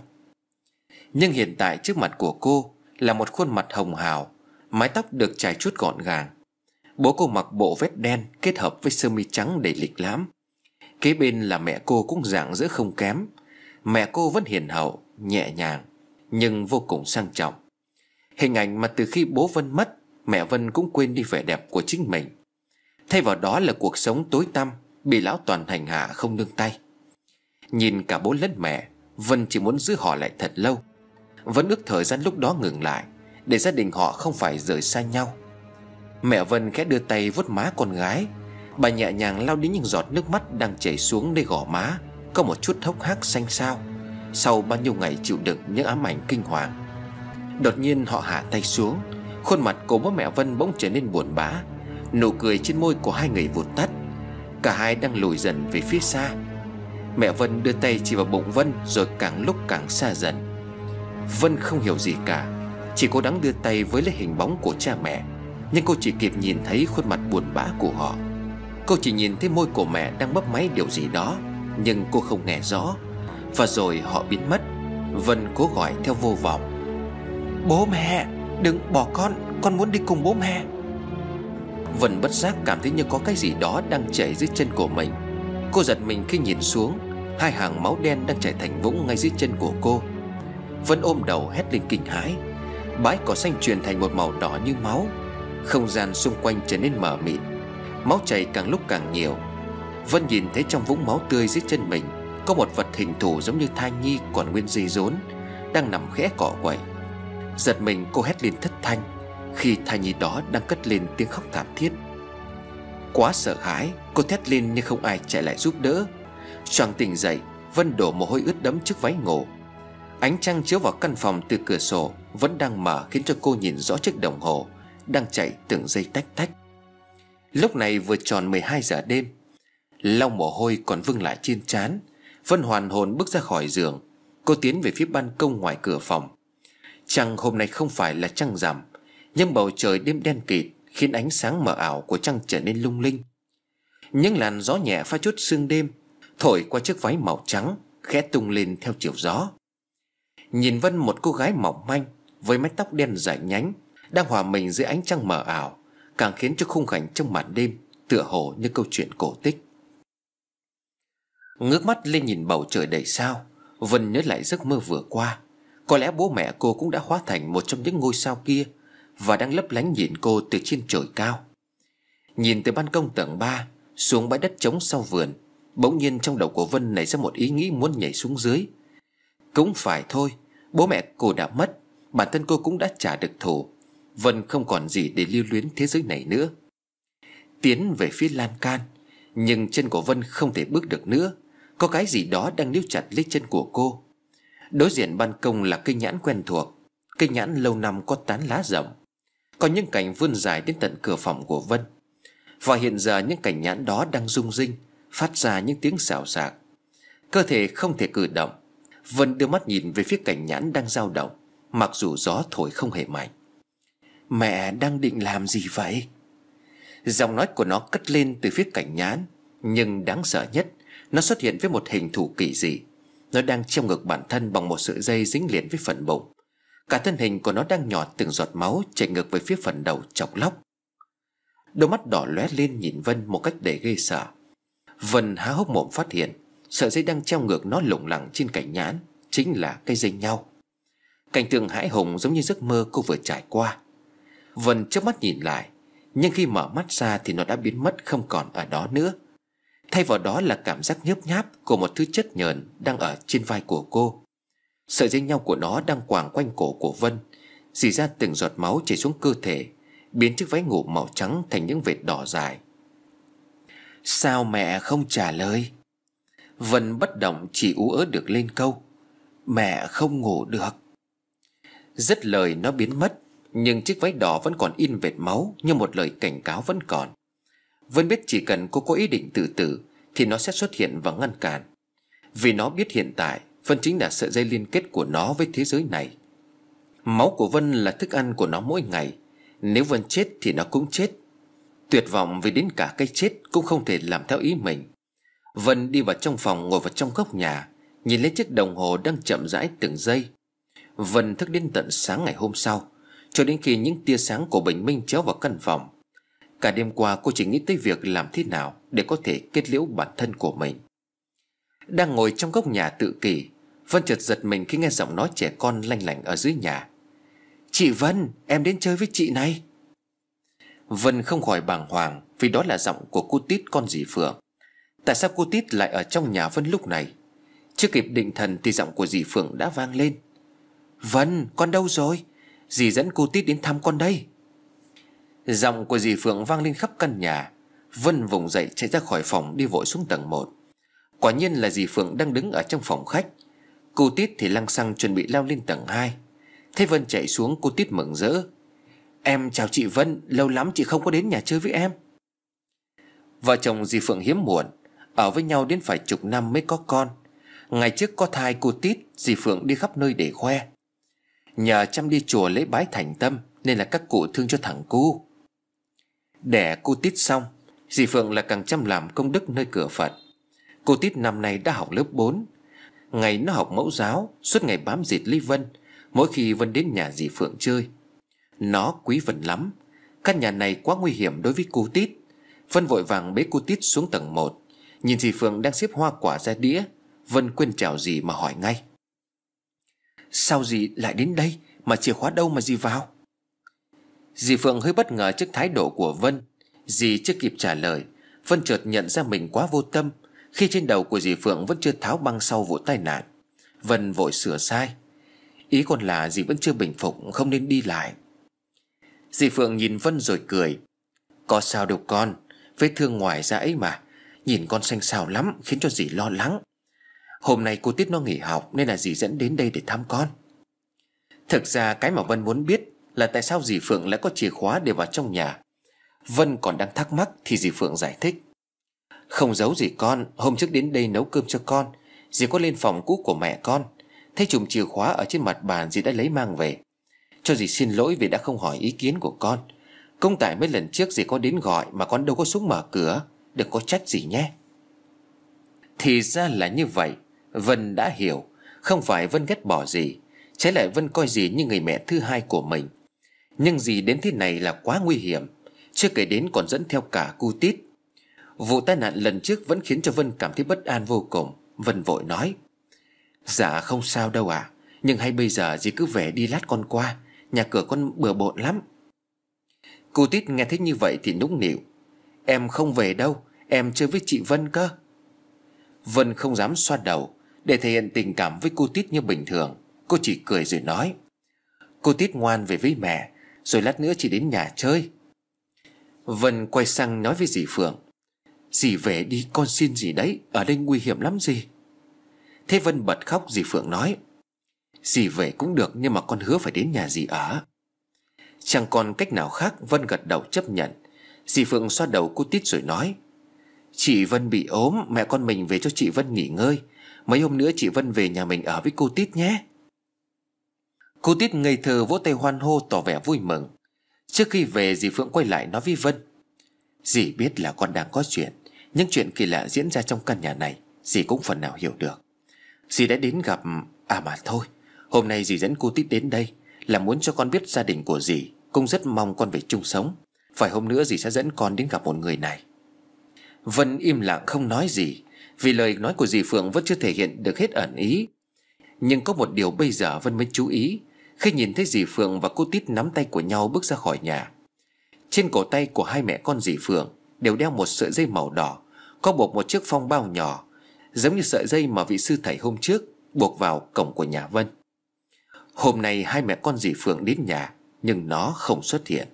Nhưng hiện tại trước mặt của cô là một khuôn mặt hồng hào, mái tóc được chải chuốt gọn gàng. Bố cô mặc bộ vest đen kết hợp với sơ mi trắng đầy lịch lãm. Kế bên là mẹ cô cũng rạng rỡ không kém. Mẹ cô vẫn hiền hậu, nhẹ nhàng, nhưng vô cùng sang trọng. Hình ảnh mà từ khi bố Vân mất, mẹ Vân cũng quên đi vẻ đẹp của chính mình. Thay vào đó là cuộc sống tối tăm, bị lão Toàn hành hạ không nương tay. Nhìn cả bố lẫn mẹ, Vân chỉ muốn giữ họ lại thật lâu. Vẫn ước thời gian lúc đó ngừng lại, để gia đình họ không phải rời xa nhau. Mẹ Vân khẽ đưa tay vuốt má con gái. Bà nhẹ nhàng lau đi những giọt nước mắt đang chảy xuống nơi gò má có một chút hốc hác xanh xao sau bao nhiêu ngày chịu đựng những ám ảnh kinh hoàng. Đột nhiên họ hạ tay xuống. Khuôn mặt của bố mẹ Vân bỗng trở nên buồn bã. Nụ cười trên môi của hai người vụt tắt. Cả hai đang lùi dần về phía xa. Mẹ Vân đưa tay chỉ vào bụng Vân, rồi càng lúc càng xa dần. Vân không hiểu gì cả, chỉ cố gắng đưa tay với lấy hình bóng của cha mẹ. Nhưng cô chỉ kịp nhìn thấy khuôn mặt buồn bã của họ. Cô chỉ nhìn thấy môi của mẹ đang mấp máy điều gì đó, nhưng cô không nghe rõ. Và rồi họ biến mất. Vân cố gọi theo vô vọng: "Bố mẹ, đừng bỏ con muốn đi cùng bố mẹ." Vân bất giác cảm thấy như có cái gì đó đang chảy dưới chân của mình. Cô giật mình khi nhìn xuống. Hai hàng máu đen đang chảy thành vũng ngay dưới chân của cô. Vân ôm đầu hét lên kinh hãi. Bãi cỏ xanh chuyển thành một màu đỏ như máu. Không gian xung quanh trở nên mờ mịt. Máu chảy càng lúc càng nhiều. Vân nhìn thấy trong vũng máu tươi dưới chân mình có một vật hình thù giống như thai nhi còn nguyên dây rốn, đang nằm khẽ cọ quậy. Giật mình cô hét lên thất thanh khi thai nhi đó đang cất lên tiếng khóc thảm thiết. Quá sợ hãi, cô thét lên nhưng không ai chạy lại giúp đỡ. Choàng tỉnh dậy, Vân đổ mồ hôi ướt đẫm trước váy ngủ. Ánh trăng chiếu vào căn phòng từ cửa sổ vẫn đang mở, khiến cho cô nhìn rõ chiếc đồng hồ đang chạy từng giây tách tách. Lúc này vừa tròn 12 giờ đêm. Lau mồ hôi còn vương lại trên trán, Vân hoàn hồn bước ra khỏi giường. Cô tiến về phía ban công ngoài cửa phòng. Trăng hôm nay không phải là trăng rằm, nhưng bầu trời đêm đen kịt khiến ánh sáng mờ ảo của trăng trở nên lung linh. Những làn gió nhẹ pha chút sương đêm thổi qua chiếc váy màu trắng, khẽ tung lên theo chiều gió. Nhìn Vân, một cô gái mỏng manh với mái tóc đen dài nhánh, đang hòa mình dưới ánh trăng mờ ảo, càng khiến cho khung cảnh trong màn đêm tựa hồ như câu chuyện cổ tích. Ngước mắt lên nhìn bầu trời đầy sao, Vân nhớ lại giấc mơ vừa qua. Có lẽ bố mẹ cô cũng đã hóa thành một trong những ngôi sao kia và đang lấp lánh nhìn cô từ trên trời cao. Nhìn từ ban công tầng 3 xuống bãi đất trống sau vườn, bỗng nhiên trong đầu của Vân nảy ra một ý nghĩ muốn nhảy xuống dưới. Cũng phải thôi, bố mẹ cô đã mất, Bản thân cô cũng đã trả được thù. Vân không còn gì để lưu luyến thế giới này nữa. Tiến về phía lan can, nhưng chân của Vân không thể bước được nữa. Có cái gì đó đang níu chặt lấy chân của cô. Đối diện ban công là cây nhãn quen thuộc. Cây nhãn lâu năm có tán lá rộng, có những cành vươn dài đến tận cửa phòng của Vân. Và hiện giờ những cành nhãn đó đang rung rinh, phát ra những tiếng xào xạc. Cơ thể không thể cử động. Vân đưa mắt nhìn về phía cành nhãn đang dao động, mặc dù gió thổi không hề mạnh. Mẹ đang định làm gì vậy? Giọng nói của nó cất lên từ phía cành nhãn. Nhưng đáng sợ nhất, nó xuất hiện với một hình thù kỳ dị. Nó đang treo ngược bản thân bằng một sợi dây dính liền với phần bụng. Cả thân hình của nó đang nhọt từng giọt máu chảy ngược về phía phần đầu chọc lóc. Đôi mắt đỏ lóe lên nhìn Vân một cách đầy ghê sợ. Vân há hốc mồm phát hiện sợi dây đang treo ngược nó lủng lẳng trên cành nhãn chính là cây dây nhau. Cảnh tượng hãi hùng giống như giấc mơ cô vừa trải qua. Vân chớp mắt nhìn lại, nhưng khi mở mắt ra thì nó đã biến mất không còn ở đó nữa. Thay vào đó là cảm giác nhớp nháp của một thứ chất nhờn đang ở trên vai của cô. Sợi dây nhau của nó đang quàng quanh cổ của Vân, rỉ ra từng giọt máu chảy xuống cơ thể, biến chiếc váy ngủ màu trắng thành những vệt đỏ dài. Sao mẹ không trả lời? Vân bất động chỉ ú ớ được lên câu: Mẹ không ngủ được. Dứt lời nó biến mất, nhưng chiếc váy đỏ vẫn còn in vệt máu, như một lời cảnh cáo vẫn còn. Vân biết chỉ cần cô có ý định tự tử thì nó sẽ xuất hiện và ngăn cản. Vì nó biết hiện tại Vân chính là sợi dây liên kết của nó với thế giới này. Máu của Vân là thức ăn của nó mỗi ngày. Nếu Vân chết thì nó cũng chết. Tuyệt vọng vì đến cả cái chết cũng không thể làm theo ý mình, Vân đi vào trong phòng, ngồi vào trong góc nhà, nhìn lên chiếc đồng hồ đang chậm rãi từng giây. Vân thức đến tận sáng ngày hôm sau, cho đến khi những tia sáng của bình minh chiếu vào căn phòng. Cả đêm qua cô chỉ nghĩ tới việc làm thế nào để có thể kết liễu bản thân của mình. Đang ngồi trong góc nhà tự kỷ, Vân chợt giật mình khi nghe giọng nói trẻ con lanh lảnh ở dưới nhà. Chị Vân, em đến chơi với chị này. Vân không khỏi bàng hoàng vì đó là giọng của cô Tít con dì Phượng. Tại sao cô Tít lại ở trong nhà Vân lúc này? Chưa kịp định thần thì giọng của dì Phượng đã vang lên. Vân, con đâu rồi? Dì dẫn cô Tít đến thăm con đây. Giọng của dì Phượng vang lên khắp căn nhà. Vân vùng dậy chạy ra khỏi phòng, đi vội xuống tầng 1. Quả nhiên là dì Phượng đang đứng ở trong phòng khách. Cô Tít thì lăng xăng chuẩn bị leo lên tầng 2. Thấy Vân chạy xuống, cô Tít mừng rỡ. Em chào chị Vân, lâu lắm chị không có đến nhà chơi với em. Vợ chồng dì Phượng hiếm muộn, ở với nhau đến phải chục năm mới có con. Ngày trước có thai cô Tít, dì Phượng đi khắp nơi để khoe. Nhờ chăm đi chùa lễ bái thành tâm nên là các cụ thương cho thằng cu. Đẻ cô Tít xong, dì Phượng là càng chăm làm công đức nơi cửa Phật. Cô Tít năm nay đã học lớp 4. Ngày nó học mẫu giáo, suốt ngày bám dịt lấy Vân. Mỗi khi Vân đến nhà dì Phượng chơi, nó quý Vân lắm. Căn nhà này quá nguy hiểm đối với cô Tít. Vân vội vàng bế cô Tít xuống tầng 1. Nhìn dì Phượng đang xếp hoa quả ra đĩa, Vân quên chào dì mà hỏi ngay. Sao dì lại đến đây, mà chìa khóa đâu mà dì vào? Dì Phượng hơi bất ngờ trước thái độ của Vân. Dì chưa kịp trả lời, Vân chợt nhận ra mình quá vô tâm khi trên đầu của dì Phượng vẫn chưa tháo băng sau vụ tai nạn. Vân vội sửa sai. Ý con là dì vẫn chưa bình phục, không nên đi lại. Dì Phượng nhìn Vân rồi cười. Có sao đâu con, vết thương ngoài da ấy mà. Nhìn con xanh xao lắm, khiến cho dì lo lắng. Hôm nay cô Tít nó nghỉ học nên là dì dẫn đến đây để thăm con. Thực ra cái mà Vân muốn biết là tại sao dì Phượng lại có chìa khóa để vào trong nhà. Vân còn đang thắc mắc thì dì Phượng giải thích. Không giấu gì con, hôm trước đến đây nấu cơm cho con, dì có lên phòng cũ của mẹ con, thấy chùm chìa khóa ở trên mặt bàn, dì đã lấy mang về. Cho dì xin lỗi vì đã không hỏi ý kiến của con. Cũng tại mấy lần trước dì có đến gọi mà con đâu có xuống mở cửa, đừng có trách dì nhé. Thì ra là như vậy. Vân đã hiểu. Không phải Vân ghét bỏ dì, trái lại Vân coi dì như người mẹ thứ hai của mình. Nhưng dì đến thế này là quá nguy hiểm, chưa kể đến còn dẫn theo cả cu Tít. Vụ tai nạn lần trước vẫn khiến cho Vân cảm thấy bất an vô cùng. Vân vội nói. Dạ không sao đâu ạ, nhưng hay bây giờ dì cứ về đi, lát con qua. Nhà cửa con bừa bộn lắm. Cô Tít nghe thấy như vậy thì nũng nịu. Em không về đâu, em chơi với chị Vân cơ. Vân không dám xoa đầu để thể hiện tình cảm với cô Tít như bình thường. Cô chỉ cười rồi nói. Cô Tít ngoan về với mẹ, rồi lát nữa chị đến nhà chơi. Vân quay sang nói với dì Phượng: Dì về đi, con xin dì đấy, ở đây nguy hiểm lắm dì. Thế Vân bật khóc. Dì Phượng nói: Dì về cũng được, nhưng mà con hứa phải đến nhà dì ở. Chẳng còn cách nào khác, Vân gật đầu chấp nhận. Dì Phượng xoa đầu cô Tít rồi nói: Chị Vân bị ốm, mẹ con mình về cho chị Vân nghỉ ngơi. Mấy hôm nữa chị Vân về nhà mình ở với cô Tít nhé. Cô Tít ngây thơ vỗ tay hoan hô tỏ vẻ vui mừng. Trước khi về, dì Phượng quay lại nói với Vân: Dì biết là con đang có chuyện, những chuyện kỳ lạ diễn ra trong căn nhà này dì cũng phần nào hiểu được. Dì đã đến gặp... À mà thôi, hôm nay dì dẫn cô Tít đến đây là muốn cho con biết gia đình của dì cũng rất mong con về chung sống. Vài hôm nữa dì sẽ dẫn con đến gặp một người này. Vân im lặng không nói gì, vì lời nói của dì Phượng vẫn chưa thể hiện được hết ẩn ý. Nhưng có một điều bây giờ Vân mới chú ý khi nhìn thấy dì Phượng và cô Tít nắm tay của nhau bước ra khỏi nhà. Trên cổ tay của hai mẹ con dì Phượng đều đeo một sợi dây màu đỏ, có buộc một chiếc phong bao nhỏ, giống như sợi dây mà vị sư thầy hôm trước buộc vào cổng của nhà Vân. Hôm nay hai mẹ con dì Phượng đến nhà, nhưng nó không xuất hiện.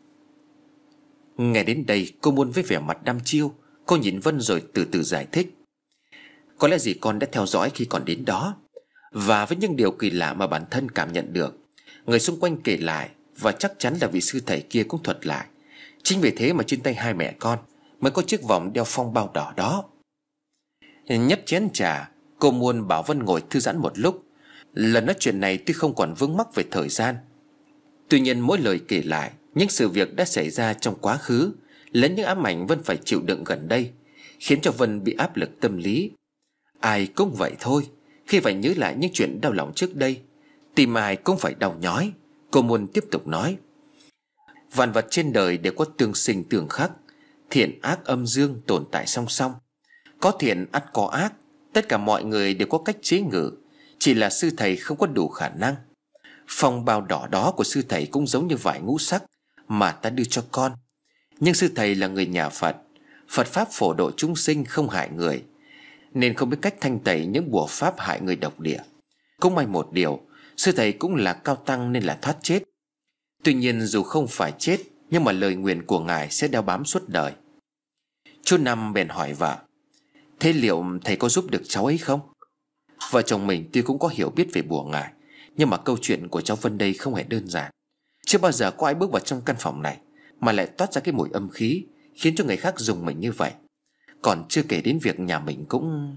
Nghe đến đây, cô Muôn với vẻ mặt đăm chiêu, cô nhìn Vân rồi từ từ giải thích: Có lẽ dì con đã theo dõi khi còn đến đó, và với những điều kỳ lạ mà bản thân cảm nhận được, người xung quanh kể lại, và chắc chắn là vị sư thầy kia cũng thuật lại. Chính vì thế mà trên tay hai mẹ con mới có chiếc vòng đeo phong bao đỏ đó. Nhấp chén trà, cô Muôn bảo Vân ngồi thư giãn một lúc. Lần nói chuyện này tuy không còn vướng mắc về thời gian, tuy nhiên mỗi lời kể lại những sự việc đã xảy ra trong quá khứ, lẫn những ám ảnh Vân phải chịu đựng gần đây, khiến cho Vân bị áp lực tâm lý. Ai cũng vậy thôi, khi phải nhớ lại những chuyện đau lòng trước đây, tim ai cũng phải đau nhói. Cô Muôn tiếp tục nói: Vạn vật trên đời đều có tương sinh tương khắc, thiện ác âm dương tồn tại song song. Có thiện ắt có ác, tất cả mọi người đều có cách chế ngự, chỉ là sư thầy không có đủ khả năng. Phong bao đỏ đó của sư thầy cũng giống như vải ngũ sắc mà ta đưa cho con. Nhưng sư thầy là người nhà Phật, Phật pháp phổ độ chúng sinh không hại người, nên không biết cách thanh tẩy những bùa pháp hại người độc địa. Cũng may một điều, sư thầy cũng là cao tăng nên là thoát chết. Tuy nhiên dù không phải chết, nhưng mà lời nguyền của ngài sẽ đeo bám suốt đời. Chú Năm bèn hỏi vợ: Thế liệu thầy có giúp được cháu ấy không? Vợ chồng mình tuy cũng có hiểu biết về bùa ngải, nhưng mà câu chuyện của cháu Vân đây không hề đơn giản. Chưa bao giờ có ai bước vào trong căn phòng này mà lại toát ra cái mùi âm khí, khiến cho người khác rùng mình như vậy. Còn chưa kể đến việc nhà mình cũng...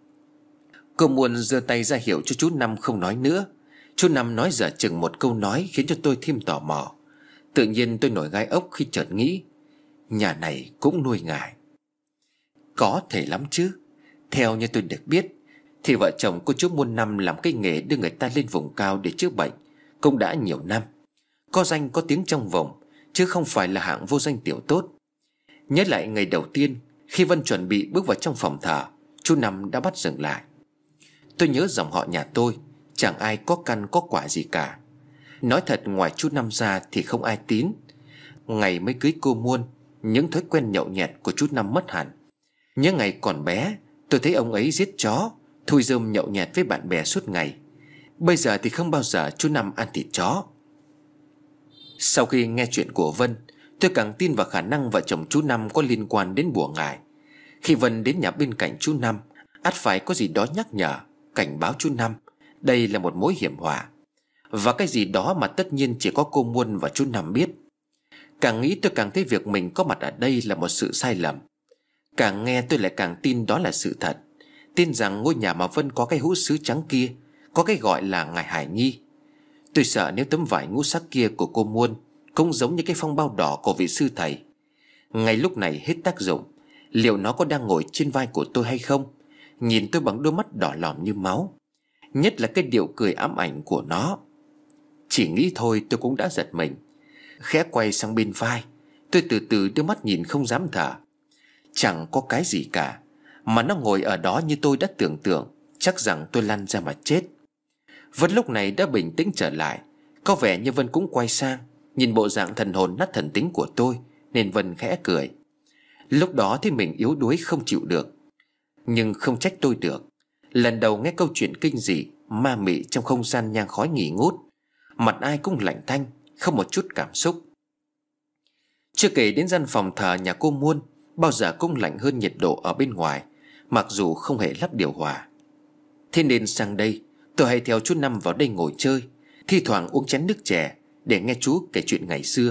Cô Muôn giơ tay ra hiệu cho chú Năm không nói nữa. Chú Năm nói dở chừng một câu nói khiến cho tôi thêm tò mò. Tự nhiên tôi nổi gai ốc khi chợt nghĩ, nhà này cũng nuôi ngải. Có thể lắm chứ. Theo như tôi được biết thì vợ chồng cô chú Muôn Năm làm cái nghề đưa người ta lên vùng cao để chữa bệnh cũng đã nhiều năm, có danh có tiếng trong vùng, chứ không phải là hạng vô danh tiểu tốt. Nhớ lại ngày đầu tiên khi Vân chuẩn bị bước vào trong phòng thờ, chú Năm đã bắt dừng lại. Tôi nhớ dòng họ nhà tôi chẳng ai có căn có quả gì cả. Nói thật, ngoài chú Năm ra thì không ai tín. Ngày mới cưới cô Muôn, những thói quen nhậu nhẹt của chú Năm mất hẳn. Nhớ ngày còn bé, tôi thấy ông ấy giết chó, thui rơm nhậu nhẹt với bạn bè suốt ngày. Bây giờ thì không bao giờ chú Năm ăn thịt chó. Sau khi nghe chuyện của Vân, tôi càng tin vào khả năng vợ chồng chú Năm có liên quan đến bùa ngải. Khi Vân đến nhà bên cạnh chú Năm, ắt phải có gì đó nhắc nhở, cảnh báo chú Năm đây là một mối hiểm họa, và cái gì đó mà tất nhiên chỉ có cô Muôn và chú Năm biết. Càng nghĩ tôi càng thấy việc mình có mặt ở đây là một sự sai lầm. Càng nghe tôi lại càng tin đó là sự thật. Tin rằng ngôi nhà mà Vân có cái hũ sứ trắng kia có cái gọi là ngài Hải Nhi. Tôi sợ nếu tấm vải ngũ sắc kia của cô Muôn cũng giống như cái phong bao đỏ của vị sư thầy, ngay lúc này hết tác dụng, liệu nó có đang ngồi trên vai của tôi hay không, nhìn tôi bằng đôi mắt đỏ lòm như máu, nhất là cái điệu cười ám ảnh của nó. Chỉ nghĩ thôi tôi cũng đã giật mình. Khẽ quay sang bên vai, tôi từ từ đưa mắt nhìn không dám thở. Chẳng có cái gì cả, mà nó ngồi ở đó như tôi đã tưởng tượng, chắc rằng tôi lăn ra mà chết. Vân lúc này đã bình tĩnh trở lại. Có vẻ như Vân cũng quay sang, nhìn bộ dạng thần hồn nát thần tính của tôi, nên Vân khẽ cười. Lúc đó thì mình yếu đuối không chịu được, nhưng không trách tôi được. Lần đầu nghe câu chuyện kinh dị ma mị trong không gian nhang khói nghỉ ngút, Mặt ai cũng lạnh tanh, không một chút cảm xúc. Chưa kể đến gian phòng thờ nhà cô Muôn bao giờ cũng lạnh hơn nhiệt độ ở bên ngoài, mặc dù không hề lắp điều hòa. Thế nên sang đây tôi hay theo chú Năm vào đây ngồi chơi, thi thoảng uống chén nước chè để nghe chú kể chuyện ngày xưa.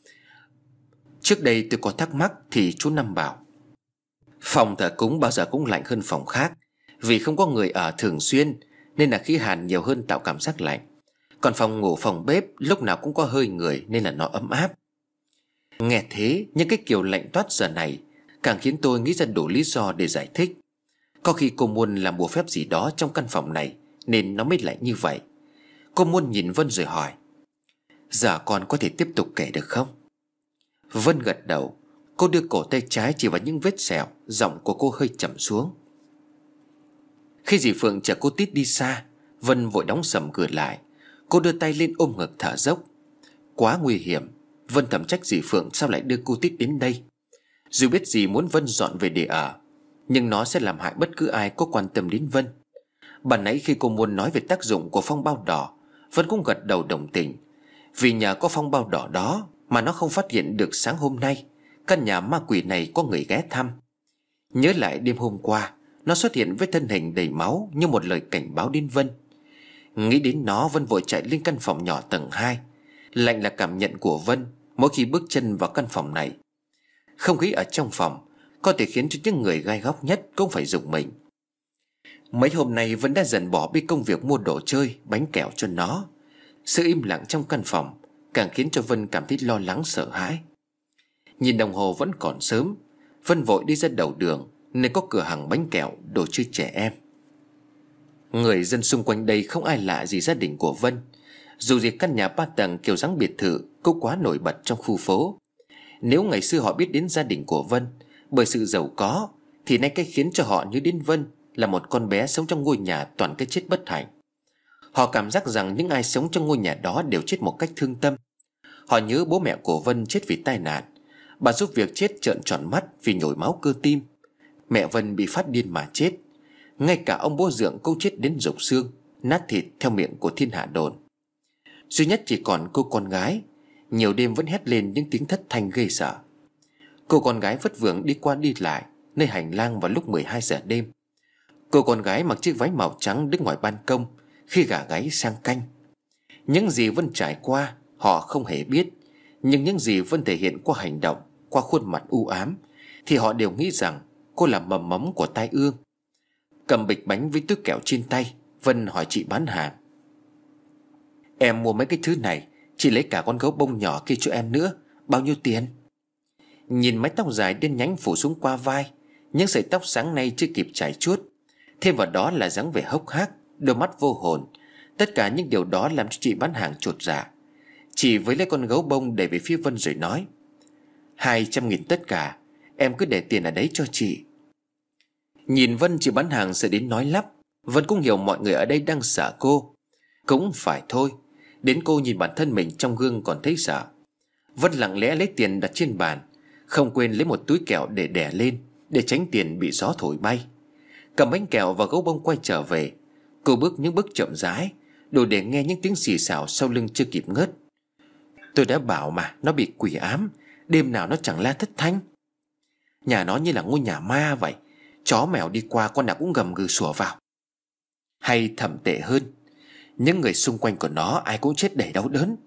Trước đây tôi có thắc mắc thì chú Năm bảo phòng thờ cúng bao giờ cũng lạnh hơn phòng khác, vì không có người ở thường xuyên nên là khí hàn nhiều hơn tạo cảm giác lạnh. Còn phòng ngủ phòng bếp lúc nào cũng có hơi người nên là nó ấm áp. Nghe thế, những cái kiểu lạnh toát giờ này càng khiến tôi nghĩ ra đủ lý do để giải thích. Có khi cô Muôn làm bùa phép gì đó trong căn phòng này nên nó mới lạnh như vậy. Cô Muôn nhìn Vân rồi hỏi: giờ con có thể tiếp tục kể được không? Vân gật đầu. Cô đưa cổ tay trái chỉ vào những vết sẹo, giọng của cô hơi trầm xuống. Khi dì Phượng chở cô Tít đi xa, Vân vội đóng sầm cửa lại. Cô đưa tay lên ôm ngực thở dốc. Quá nguy hiểm. Vân thầm trách dì Phượng sao lại đưa cô Tít đến đây. Dù biết dì muốn Vân dọn về để ở, nhưng nó sẽ làm hại bất cứ ai có quan tâm đến Vân. Ban nãy khi cô Muôn nói về tác dụng của phong bao đỏ, Vân cũng gật đầu đồng tình. Vì nhờ có phong bao đỏ đó mà nó không phát hiện được sáng hôm nay căn nhà ma quỷ này có người ghé thăm. Nhớ lại đêm hôm qua, nó xuất hiện với thân hình đầy máu như một lời cảnh báo đến Vân. Nghĩ đến nó, Vân vội chạy lên căn phòng nhỏ tầng 2. Lạnh là cảm nhận của Vân mỗi khi bước chân vào căn phòng này. Không khí ở trong phòng có thể khiến cho những người gai góc nhất cũng phải rùng mình. Mấy hôm nay Vân đã dần bỏ bê công việc mua đồ chơi, bánh kẹo cho nó. Sự im lặng trong căn phòng càng khiến cho Vân cảm thấy lo lắng sợ hãi. Nhìn đồng hồ vẫn còn sớm, Vân vội đi ra đầu đường nơi có cửa hàng bánh kẹo, đồ chơi trẻ em. Người dân xung quanh đây không ai lạ gì gia đình của Vân. Dù gì căn nhà 3 tầng kiểu dáng biệt thự cũng quá nổi bật trong khu phố. Nếu ngày xưa họ biết đến gia đình của Vân bởi sự giàu có, thì nay cái khiến cho họ nhớ đến Vân là một con bé sống trong ngôi nhà toàn cái chết bất hạnh. Họ cảm giác rằng những ai sống trong ngôi nhà đó đều chết một cách thương tâm. Họ nhớ bố mẹ của Vân chết vì tai nạn. Bà giúp việc chết trợn tròn mắt vì nhồi máu cơ tim. Mẹ Vân bị phát điên mà chết. Ngay cả ông bố Dượng cũng chết đến rục xương, nát thịt theo miệng của thiên hạ đồn. Duy nhất chỉ còn cô con gái, nhiều đêm vẫn hét lên những tiếng thất thanh ghê sợ. Cô con gái vất vưởng đi qua đi lại nơi hành lang vào lúc 12 giờ đêm. Cô con gái mặc chiếc váy màu trắng đứng ngoài ban công khi gà gáy sang canh. Những gì Vân trải qua họ không hề biết, nhưng những gì Vân thể hiện qua hành động, qua khuôn mặt u ám, thì họ đều nghĩ rằng cô là mầm mống của tai ương. Cầm bịch bánh với túi kẹo trên tay, Vân hỏi chị bán hàng: em mua mấy cái thứ này, chị lấy cả con gấu bông nhỏ kia cho em nữa, bao nhiêu tiền? Nhìn mái tóc dài đen nhánh phủ xuống qua vai, những sợi tóc sáng nay chưa kịp chải chuốt, thêm vào đó là dáng vẻ hốc hác, đôi mắt vô hồn. Tất cả những điều đó làm cho chị bán hàng chột dạ. Chị với lấy con gấu bông đẩy về phía Vân rồi nói: 200.000 tất cả, em cứ để tiền ở đấy cho chị. Nhìn Vân chị bán hàng sợ đến nói lắp. Vân cũng hiểu mọi người ở đây đang sợ cô. Cũng phải thôi, đến cô nhìn bản thân mình trong gương còn thấy sợ. Vân lặng lẽ lấy tiền đặt trên bàn, không quên lấy một túi kẹo để đè lên, để tránh tiền bị gió thổi bay. Cầm bánh kẹo và gấu bông quay trở về. Cô bước những bước chậm rãi, đủ để nghe những tiếng xì xào sau lưng chưa kịp ngớt. Tôi đã bảo mà, nó bị quỷ ám, đêm nào nó chẳng la thất thanh. Nhà nó như là ngôi nhà ma vậy, chó mèo đi qua con nào cũng gầm gừ sủa vào. Hay thậm tệ hơn, những người xung quanh của nó ai cũng chết đầy đau đớn.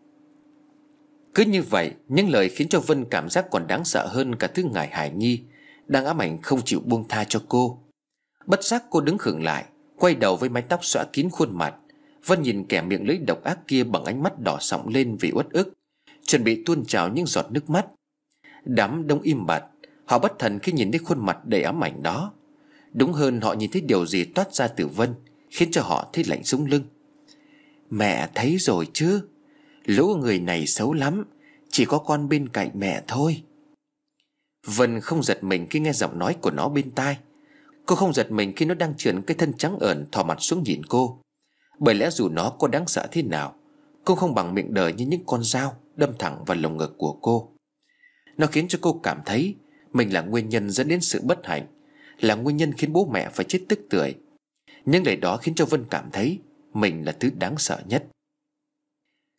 Cứ như vậy, những lời khiến cho Vân cảm giác còn đáng sợ hơn cả thứ ngài Hải Nhi đang ám ảnh không chịu buông tha cho cô. Bất giác cô đứng khựng lại, quay đầu với mái tóc xõa kín khuôn mặt. Vân nhìn kẻ miệng lưỡi độc ác kia bằng ánh mắt đỏ sọng lên vì uất ức, chuẩn bị tuôn trào những giọt nước mắt. Đám đông im bặt, họ bất thần khi nhìn thấy khuôn mặt đầy ám ảnh đó. Đúng hơn, họ nhìn thấy điều gì toát ra từ Vân khiến cho họ thấy lạnh sống lưng. Mẹ thấy rồi chứ, lũ người này xấu lắm, chỉ có con bên cạnh mẹ thôi. Vân không giật mình khi nghe giọng nói của nó bên tai. Cô không giật mình khi nó đang trườn cái thân trắng ởn thò mặt xuống nhìn cô. Bởi lẽ dù nó có đáng sợ thế nào, cũng không bằng miệng đời như những con dao đâm thẳng vào lồng ngực của cô. Nó khiến cho cô cảm thấy mình là nguyên nhân dẫn đến sự bất hạnh, là nguyên nhân khiến bố mẹ phải chết tức tưởi. Những lời đó khiến cho Vân cảm thấy mình là thứ đáng sợ nhất.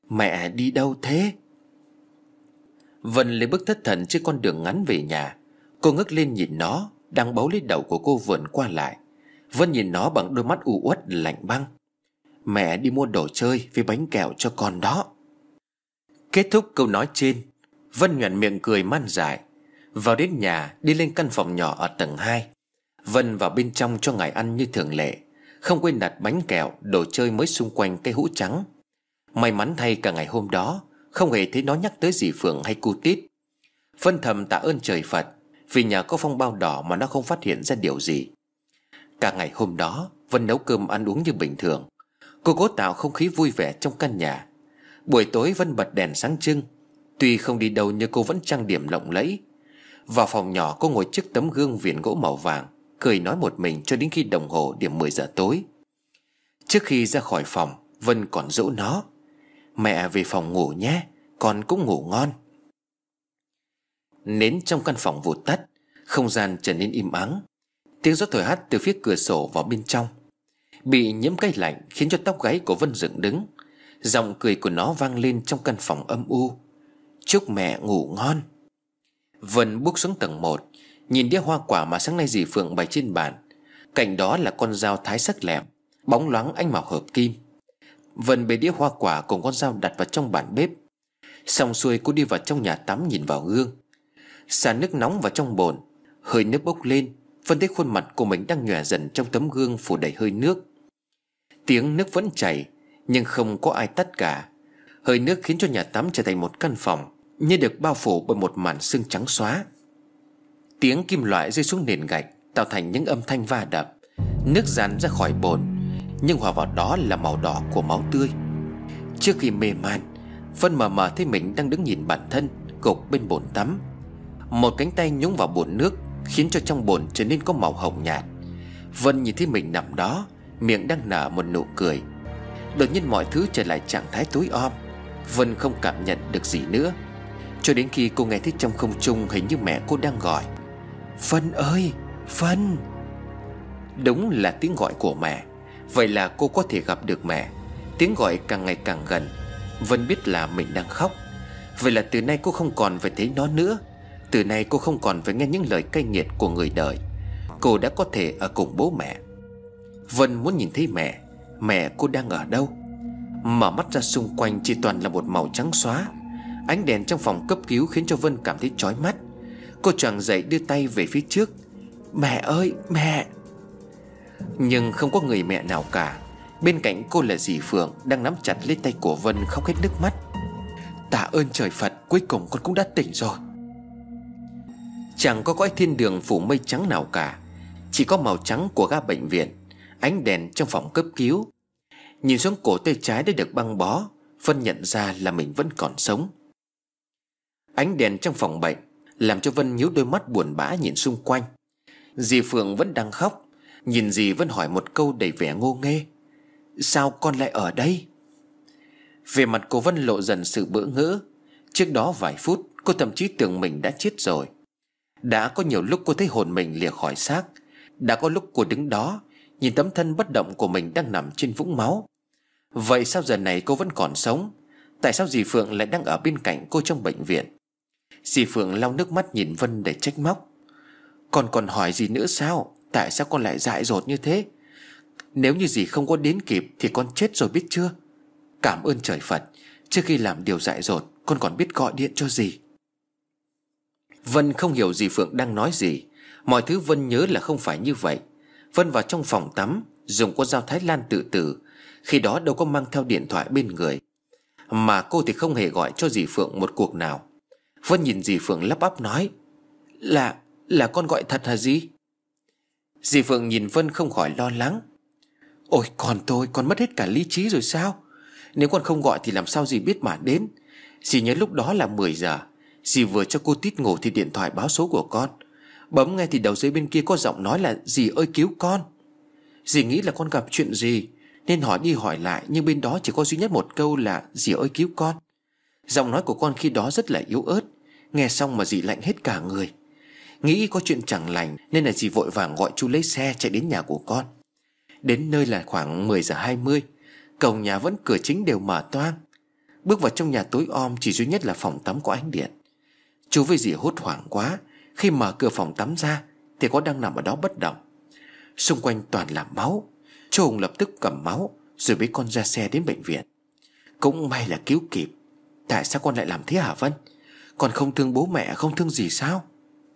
Mẹ đi đâu thế? Vân lấy bước thất thần trên con đường ngắn về nhà. Cô ngước lên nhìn nó đang bấu lấy đầu của cô vườn qua lại. Vân nhìn nó bằng đôi mắt u uất lạnh băng. Mẹ đi mua đồ chơi với bánh kẹo cho con đó. Kết thúc câu nói trên, Vân nhoẻn miệng cười man dại. Vào đến nhà, đi lên căn phòng nhỏ ở tầng 2. Vân vào bên trong cho Ngài ăn như thường lệ, không quên đặt bánh kẹo, đồ chơi mới xung quanh cây hũ trắng. May mắn thay cả ngày hôm đó không hề thấy nó nhắc tới dì Phượng hay cu Tít. Vân thầm tạ ơn trời Phật vì nhờ có phong bao đỏ mà nó không phát hiện ra điều gì. Cả ngày hôm đó Vân nấu cơm ăn uống như bình thường. Cô cố tạo không khí vui vẻ trong căn nhà. Buổi tối Vân bật đèn sáng trưng. Tuy không đi đâu nhưng cô vẫn trang điểm lộng lẫy. Vào phòng nhỏ, cô ngồi trước tấm gương viền gỗ màu vàng, cười nói một mình cho đến khi đồng hồ điểm 10 giờ tối. Trước khi ra khỏi phòng, Vân còn dỗ nó. Mẹ về phòng ngủ nhé, con cũng ngủ ngon. Nến trong căn phòng vụt tắt, không gian trở nên im ắng. Tiếng gió thổi hắt từ phía cửa sổ vào bên trong. Bị nhiễm cái lạnh khiến cho tóc gáy của Vân dựng đứng. Giọng cười của nó vang lên trong căn phòng âm u. Chúc mẹ ngủ ngon. Vân bước xuống tầng 1, nhìn đĩa hoa quả mà sáng nay dì Phượng bày trên bàn. Cạnh đó là con dao thái sắc lẹm, bóng loáng ánh màu hợp kim. Vân bê đĩa hoa quả cùng con dao đặt vào trong bàn bếp. Xong xuôi cô đi vào trong nhà tắm nhìn vào gương. Xả nước nóng vào trong bồn, hơi nước bốc lên. Vân thấy khuôn mặt của mình đang nhòe dần trong tấm gương phủ đầy hơi nước. Tiếng nước vẫn chảy nhưng không có ai tắt cả. Hơi nước khiến cho nhà tắm trở thành một căn phòng như được bao phủ bởi một màn sương trắng xóa. Tiếng kim loại rơi xuống nền gạch tạo thành những âm thanh va đập. Nước dàn ra khỏi bồn, nhưng hòa vào đó là màu đỏ của máu tươi. Trước khi mê man, Vân mờ mờ thấy mình đang đứng nhìn bản thân gục bên bồn tắm. Một cánh tay nhúng vào bồn nước khiến cho trong bồn trở nên có màu hồng nhạt. Vân nhìn thấy mình nằm đó, miệng đang nở một nụ cười. Đột nhiên mọi thứ trở lại trạng thái tối om. Vân không cảm nhận được gì nữa, cho đến khi cô nghe thấy trong không trung hình như mẹ cô đang gọi. Vân ơi, Vân. Đúng là tiếng gọi của mẹ. Vậy là cô có thể gặp được mẹ. Tiếng gọi càng ngày càng gần. Vân biết là mình đang khóc. Vậy là từ nay cô không còn phải thấy nó nữa. Từ nay cô không còn phải nghe những lời cay nghiệt của người đời. Cô đã có thể ở cùng bố mẹ. Vân muốn nhìn thấy mẹ. Mẹ cô đang ở đâu? Mở mắt ra xung quanh chỉ toàn là một màu trắng xóa. Ánh đèn trong phòng cấp cứu khiến cho Vân cảm thấy chói mắt. Cô choàng dậy đưa tay về phía trước. Mẹ ơi, mẹ. Nhưng không có người mẹ nào cả. Bên cạnh cô là dì Phượng đang nắm chặt lấy tay của Vân khóc hết nước mắt. Tạ ơn trời Phật, cuối cùng con cũng đã tỉnh rồi. Chẳng có cõi thiên đường phủ mây trắng nào cả. Chỉ có màu trắng của ga bệnh viện, ánh đèn trong phòng cấp cứu. Nhìn xuống cổ tay trái đã được băng bó, Vân nhận ra là mình vẫn còn sống. Ánh đèn trong phòng bệnh làm cho Vân nhíu đôi mắt buồn bã nhìn xung quanh. Dì Phượng vẫn đang khóc. Nhìn dì Vân hỏi một câu đầy vẻ ngô nghê. Sao con lại ở đây? Về mặt cô Vân lộ dần sự bỡ ngỡ. Trước đó vài phút cô thậm chí tưởng mình đã chết rồi. Đã có nhiều lúc cô thấy hồn mình lìa khỏi xác. Đã có lúc cô đứng đó nhìn tấm thân bất động của mình đang nằm trên vũng máu. Vậy sao giờ này cô vẫn còn sống? Tại sao dì Phượng lại đang ở bên cạnh cô trong bệnh viện? Dì Phượng lau nước mắt nhìn Vân để trách móc. Con còn hỏi gì nữa sao? Tại sao con lại dại dột như thế? Nếu như dì không có đến kịp thì con chết rồi biết chưa? Cảm ơn trời Phật, trước khi làm điều dại dột con còn biết gọi điện cho dì. Vân không hiểu dì Phượng đang nói gì. Mọi thứ Vân nhớ là không phải như vậy. Vân vào trong phòng tắm, dùng con dao Thái Lan tự tử. Khi đó đâu có mang theo điện thoại bên người. Mà cô thì không hề gọi cho dì Phượng một cuộc nào. Vân nhìn dì Phượng lắp bắp nói. Là con gọi thật hả dì? Dì Phượng nhìn Vân không khỏi lo lắng. Ôi con mất hết cả lý trí rồi sao? Nếu con không gọi thì làm sao dì biết mà đến? Dì nhớ lúc đó là 10 giờ. Dì vừa cho cô Tít ngủ thì điện thoại báo số của con. Bấm nghe thì đầu dây bên kia có giọng nói là dì ơi cứu con. Dì nghĩ là con gặp chuyện gì nên hỏi đi hỏi lại, nhưng bên đó chỉ có duy nhất một câu là dì ơi cứu con. Giọng nói của con khi đó rất là yếu ớt. Nghe xong mà dì lạnh hết cả người. Nghĩ có chuyện chẳng lành nên là dì vội vàng gọi chú lấy xe chạy đến nhà của con. Đến nơi là khoảng 10 giờ 20. Cổng nhà vẫn cửa chính đều mở toang. Bước vào trong nhà tối om, chỉ duy nhất là phòng tắm có ánh điện. Chú với dì hốt hoảng quá. Khi mở cửa phòng tắm ra thì có đang nằm ở đó bất động. Xung quanh toàn là máu. Chú Hùng lập tức cầm máu rồi bế con ra xe đến bệnh viện. Cũng may là cứu kịp. Tại sao con lại làm thế hả Vân? Con không thương bố mẹ, không thương gì sao?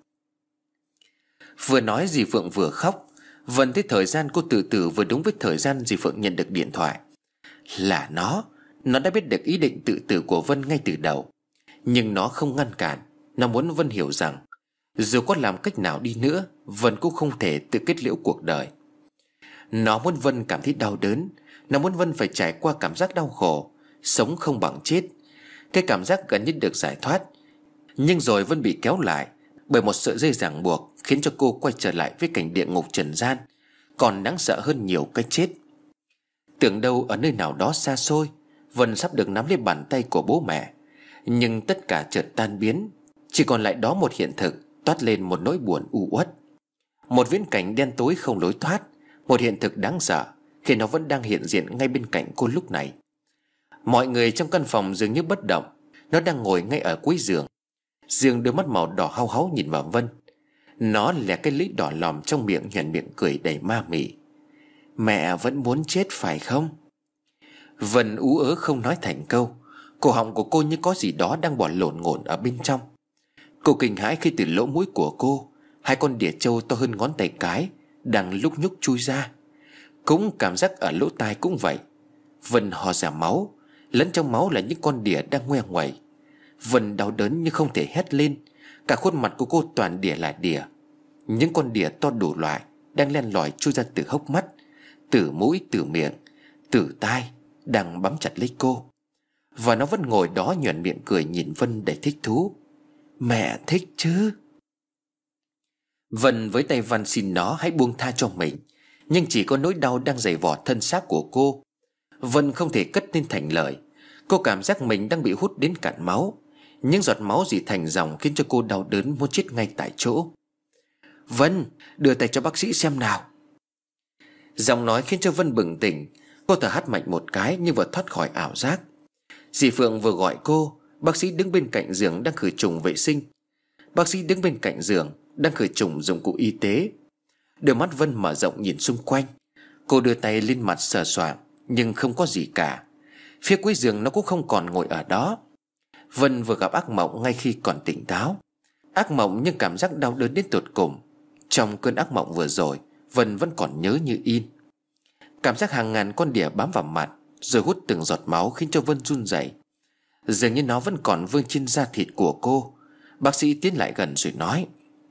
Vừa nói dì Phượng vừa khóc. Vân thấy thời gian cô tự tử vừa đúng với thời gian dì Phượng nhận được điện thoại. Là nó đã biết được ý định tự tử của Vân ngay từ đầu. Nhưng nó không ngăn cản. Nó muốn Vân hiểu rằng dù có làm cách nào đi nữa, Vân cũng không thể tự kết liễu cuộc đời. Nó muốn Vân cảm thấy đau đớn. Nó muốn Vân phải trải qua cảm giác đau khổ, sống không bằng chết. Cái cảm giác gần như được giải thoát. Nhưng rồi Vân bị kéo lại bởi một sợi dây ràng buộc, khiến cho cô quay trở lại với cảnh địa ngục trần gian, còn đáng sợ hơn nhiều cái chết. Tưởng đâu ở nơi nào đó xa xôi, Vân sắp được nắm lấy bàn tay của bố mẹ. Nhưng tất cả chợt tan biến. Chỉ còn lại đó một hiện thực toát lên một nỗi buồn u uất. Một viễn cảnh đen tối không lối thoát. Một hiện thực đáng sợ khi nó vẫn đang hiện diện ngay bên cạnh cô lúc này. Mọi người trong căn phòng dường như bất động. Nó đang ngồi ngay ở cuối giường. Dương đôi mắt màu đỏ hau háu nhìn vào Vân. Nó lẻ cái lưỡi đỏ lòm trong miệng, nhoẻn miệng cười đầy ma mị. Mẹ vẫn muốn chết phải không? Vân ú ớ không nói thành câu. Cổ họng của cô như có gì đó đang bỏ lổn ngổn ở bên trong. Cô kinh hãi khi từ lỗ mũi của cô, hai con đỉa trâu to hơn ngón tay cái đang lúc nhúc chui ra. Cũng cảm giác ở lỗ tai cũng vậy. Vân ho ra máu. Lẫn trong máu là những con đỉa đang ngoe nguẩy. Vân đau đớn nhưng không thể hét lên. Cả khuôn mặt của cô toàn đỉa là đỉa. Những con đỉa to đủ loại đang len lỏi chui ra từ hốc mắt, từ mũi, từ miệng, từ tai, đang bám chặt lấy cô. Và nó vẫn ngồi đó nhoẻn miệng cười nhìn Vân đầy thích thú. Mẹ thích chứ? Vân với tay van xin nó hãy buông tha cho mình. Nhưng chỉ có nỗi đau đang giày vò thân xác của cô. Vân không thể cất lên thành lời. Cô cảm giác mình đang bị hút đến cạn máu. Những giọt máu dì thành dòng khiến cho cô đau đớn muốn chết ngay tại chỗ. Vân, đưa tay cho bác sĩ xem nào. Giọng nói khiến cho Vân bừng tỉnh. Cô thở hắt mạnh một cái nhưng vừa thoát khỏi ảo giác. Dì Phượng vừa gọi cô. Bác sĩ đứng bên cạnh giường đang khử trùng vệ sinh. Bác sĩ đứng bên cạnh giường đang khử trùng dụng cụ y tế. Đôi mắt Vân mở rộng nhìn xung quanh. Cô đưa tay lên mặt sờ soạng nhưng không có gì cả. Phía cuối giường nó cũng không còn ngồi ở đó. Vân vừa gặp ác mộng ngay khi còn tỉnh táo. Ác mộng nhưng cảm giác đau đớn đến tột cùng. Trong cơn ác mộng vừa rồi, Vân vẫn còn nhớ như in. Cảm giác hàng ngàn con đỉa bám vào mặt rồi hút từng giọt máu khiến cho Vân run rẩy. Dường như nó vẫn còn vương trên da thịt của cô. Bác sĩ tiến lại gần rồi nói: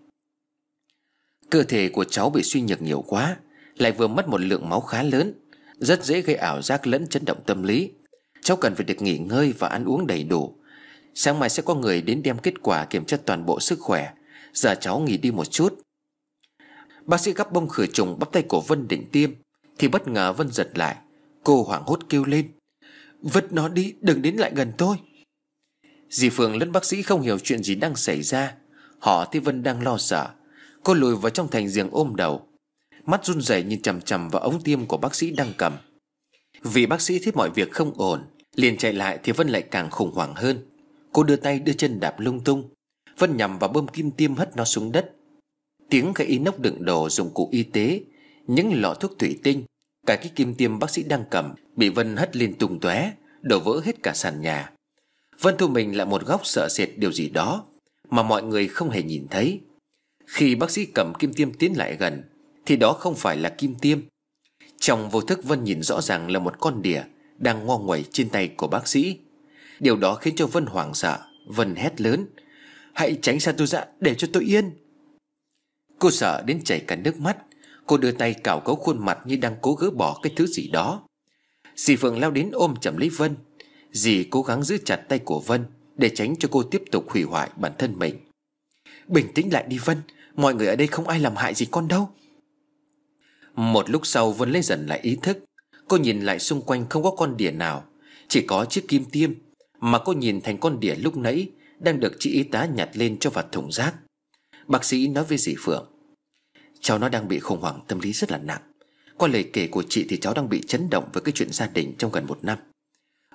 cơ thể của cháu bị suy nhược nhiều quá, lại vừa mất một lượng máu khá lớn, rất dễ gây ảo giác lẫn chấn động tâm lý. Cháu cần phải được nghỉ ngơi và ăn uống đầy đủ. Sáng mai sẽ có người đến đem kết quả kiểm tra toàn bộ sức khỏe. Giờ cháu nghỉ đi một chút. Bác sĩ gắp bông khử trùng bắp tay của Vân định tiêm thì bất ngờ Vân giật lại. Cô hoảng hốt kêu lên: vứt nó đi, đừng đến lại gần tôi. Dì Phượng lẫn bác sĩ không hiểu chuyện gì đang xảy ra. Họ thấy Vân đang lo sợ. Cô lùi vào trong thành giường ôm đầu, mắt run rẩy nhìn chằm chằm vào ống tiêm của bác sĩ đang cầm. Vì bác sĩ thấy mọi việc không ổn liền chạy lại thì Vân lại càng khủng hoảng hơn. Cô đưa tay đưa chân đạp lung tung. Vân nhằm vào bơm kim tiêm hất nó xuống đất. Tiếng cái inox đựng đồ dụng cụ y tế, những lọ thuốc thủy tinh, cả cái kim tiêm bác sĩ đang cầm bị Vân hất lên tung tóe, đổ vỡ hết cả sàn nhà. Vân thu mình lại một góc sợ sệt điều gì đó mà mọi người không hề nhìn thấy. Khi bác sĩ cầm kim tiêm tiến lại gần thì đó không phải là kim tiêm. Trong vô thức Vân nhìn rõ ràng là một con đỉa đang ngo nguẩy trên tay của bác sĩ. Điều đó khiến cho Vân hoảng sợ. Vân hét lớn: hãy tránh xa tôi ra, để cho tôi yên. Cô sợ đến chảy cả nước mắt. Cô đưa tay cào cấu khuôn mặt như đang cố gỡ bỏ cái thứ gì đó. Dì Phượng lao đến ôm chầm lấy Vân. Dì cố gắng giữ chặt tay của Vân để tránh cho cô tiếp tục hủy hoại bản thân mình. Bình tĩnh lại đi Vân, mọi người ở đây không ai làm hại gì con đâu. Một lúc sau Vân lấy dần lại ý thức. Cô nhìn lại xung quanh không có con đỉa nào, chỉ có chiếc kim tiêm mà cô nhìn thành con đỉa lúc nãy đang được chị y tá nhặt lên cho vào thùng rác. Bác sĩ nói với dì Phượng: cháu nó đang bị khủng hoảng tâm lý rất là nặng. Qua lời kể của chị thì cháu đang bị chấn động với cái chuyện gia đình trong gần 1 năm.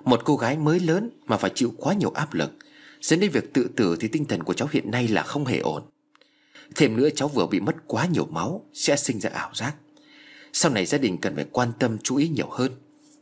Một cô gái mới lớn mà phải chịu quá nhiều áp lực, dẫn đến việc tự tử thì tinh thần của cháu hiện nay là không hề ổn. Thêm nữa cháu vừa bị mất quá nhiều máu, sẽ sinh ra ảo giác. Sau này gia đình cần phải quan tâm chú ý nhiều hơn.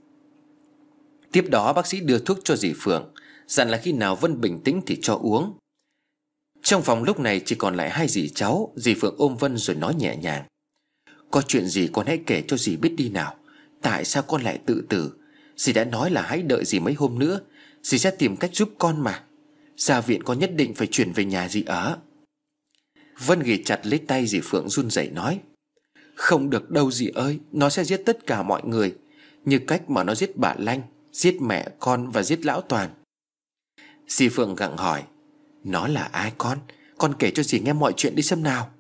Tiếp đó bác sĩ đưa thuốc cho dì Phượng, dặn là khi nào Vân bình tĩnh thì cho uống. Trong phòng lúc này chỉ còn lại hai dì cháu. Dì Phượng ôm Vân rồi nói nhẹ nhàng: "Có chuyện gì con hãy kể cho dì biết đi nào. Tại sao con lại tự tử? Dì đã nói là hãy đợi dì mấy hôm nữa, dì sẽ tìm cách giúp con mà. Ra viện con nhất định phải chuyển về nhà dì ở." Vân ghì chặt lấy tay dì Phượng run rẩy nói: "Không được đâu dì ơi, nó sẽ giết tất cả mọi người, như cách mà nó giết bà Lanh, giết mẹ con và giết lão Toàn." Dì Phượng gặng hỏi: "Nó là ai con? Con kể cho dì nghe mọi chuyện đi xem nào."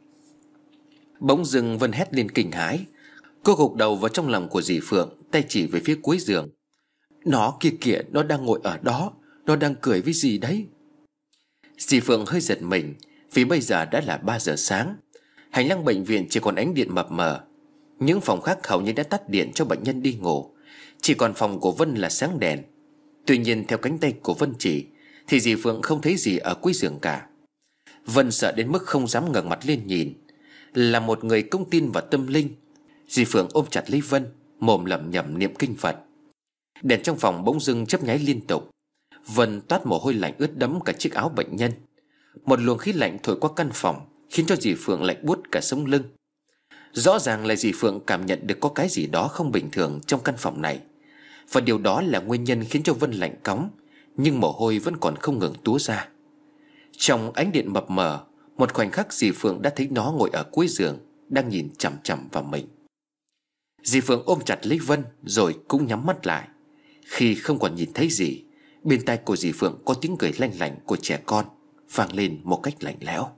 Bỗng dưng Vân hét lên kinh hãi. Cô gục đầu vào trong lòng của dì Phượng, tay chỉ về phía cuối giường: "Nó kia kìa, nó đang ngồi ở đó, nó đang cười với dì đấy." Dì Phượng hơi giật mình, vì bây giờ đã là 3 giờ sáng. Hành lang bệnh viện chỉ còn ánh điện mập mờ. Những phòng khác hầu như đã tắt điện cho bệnh nhân đi ngủ, chỉ còn phòng của Vân là sáng đèn. Tuy nhiên theo cánh tay của Vân chỉ thì dì Phượng không thấy gì ở cuối giường cả. Vân sợ đến mức không dám ngẩng mặt lên nhìn. Là một người công tin vào tâm linh, dì Phượng ôm chặt lấy Vân, mồm lẩm nhẩm niệm kinh Phật. Đèn trong phòng bỗng dưng chớp nháy liên tục. Vân toát mồ hôi lạnh ướt đẫm cả chiếc áo bệnh nhân. Một luồng khí lạnh thổi qua căn phòng, khiến cho dì Phượng lạnh buốt cả sống lưng. Rõ ràng là dì Phượng cảm nhận được có cái gì đó không bình thường trong căn phòng này, và điều đó là nguyên nhân khiến cho Vân lạnh cóng, nhưng mồ hôi vẫn còn không ngừng túa ra. Trong ánh điện mập mờ, một khoảnh khắc dì Phượng đã thấy nó ngồi ở cuối giường, đang nhìn chằm chằm vào mình. Dì Phượng ôm chặt lấy Vân rồi cũng nhắm mắt lại. Khi không còn nhìn thấy gì, bên tai của dì Phượng có tiếng cười lanh lảnh của trẻ con vang lên một cách lạnh lẽo.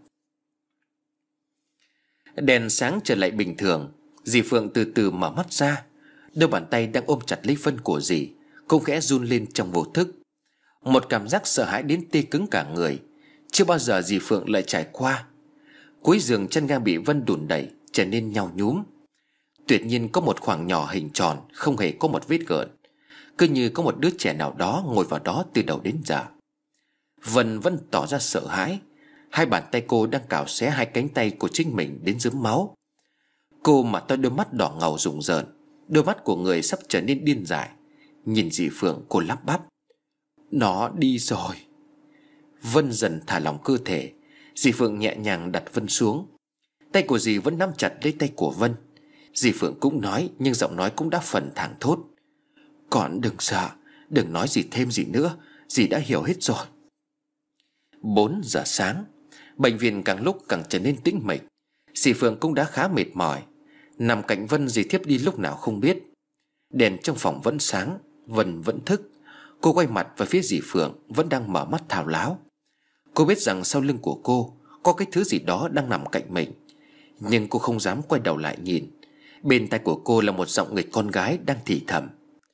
Đèn sáng trở lại bình thường. Dì Phượng từ từ mở mắt ra. Đôi bàn tay đang ôm chặt lấy Vân của dì cũng khẽ run lên trong vô thức. Một cảm giác sợ hãi đến tê cứng cả người, chưa bao giờ dì Phượng lại trải qua. Cuối giường chân ga bị Vân đùn đẩy trở nên nhàu nhúm. Tuyệt nhiên có một khoảng nhỏ hình tròn, không hề có một vết gợn, cứ như có một đứa trẻ nào đó ngồi vào đó từ đầu đến giờ. Vân vẫn tỏ ra sợ hãi. Hai bàn tay cô đang cào xé hai cánh tay của chính mình đến rớm máu. Cô mà to đôi mắt đỏ ngầu rùng rợn, đôi mắt của người sắp trở nên điên dại. Nhìn dì Phượng, cô lắp bắp: "Nó đi rồi." Vân dần thả lỏng cơ thể. Dì Phượng nhẹ nhàng đặt Vân xuống. Tay của dì vẫn nắm chặt lấy tay của Vân. Dì Phượng cũng nói, nhưng giọng nói cũng đã phần thảng thốt: "Con đừng sợ, đừng nói gì thêm gì nữa, dì đã hiểu hết rồi." 4 giờ sáng. Bệnh viện càng lúc càng trở nên tĩnh mịch. Dì Phượng cũng đã khá mệt mỏi. Nằm cạnh Vân, dì thiếp đi lúc nào không biết. Đèn trong phòng vẫn sáng. Vân vẫn thức. Cô quay mặt về phía dì Phượng, vẫn đang mở mắt thao láo. Cô biết rằng sau lưng của cô có cái thứ gì đó đang nằm cạnh mình, nhưng cô không dám quay đầu lại nhìn. Bên tai của cô là một giọng người con gái đang thì thầm: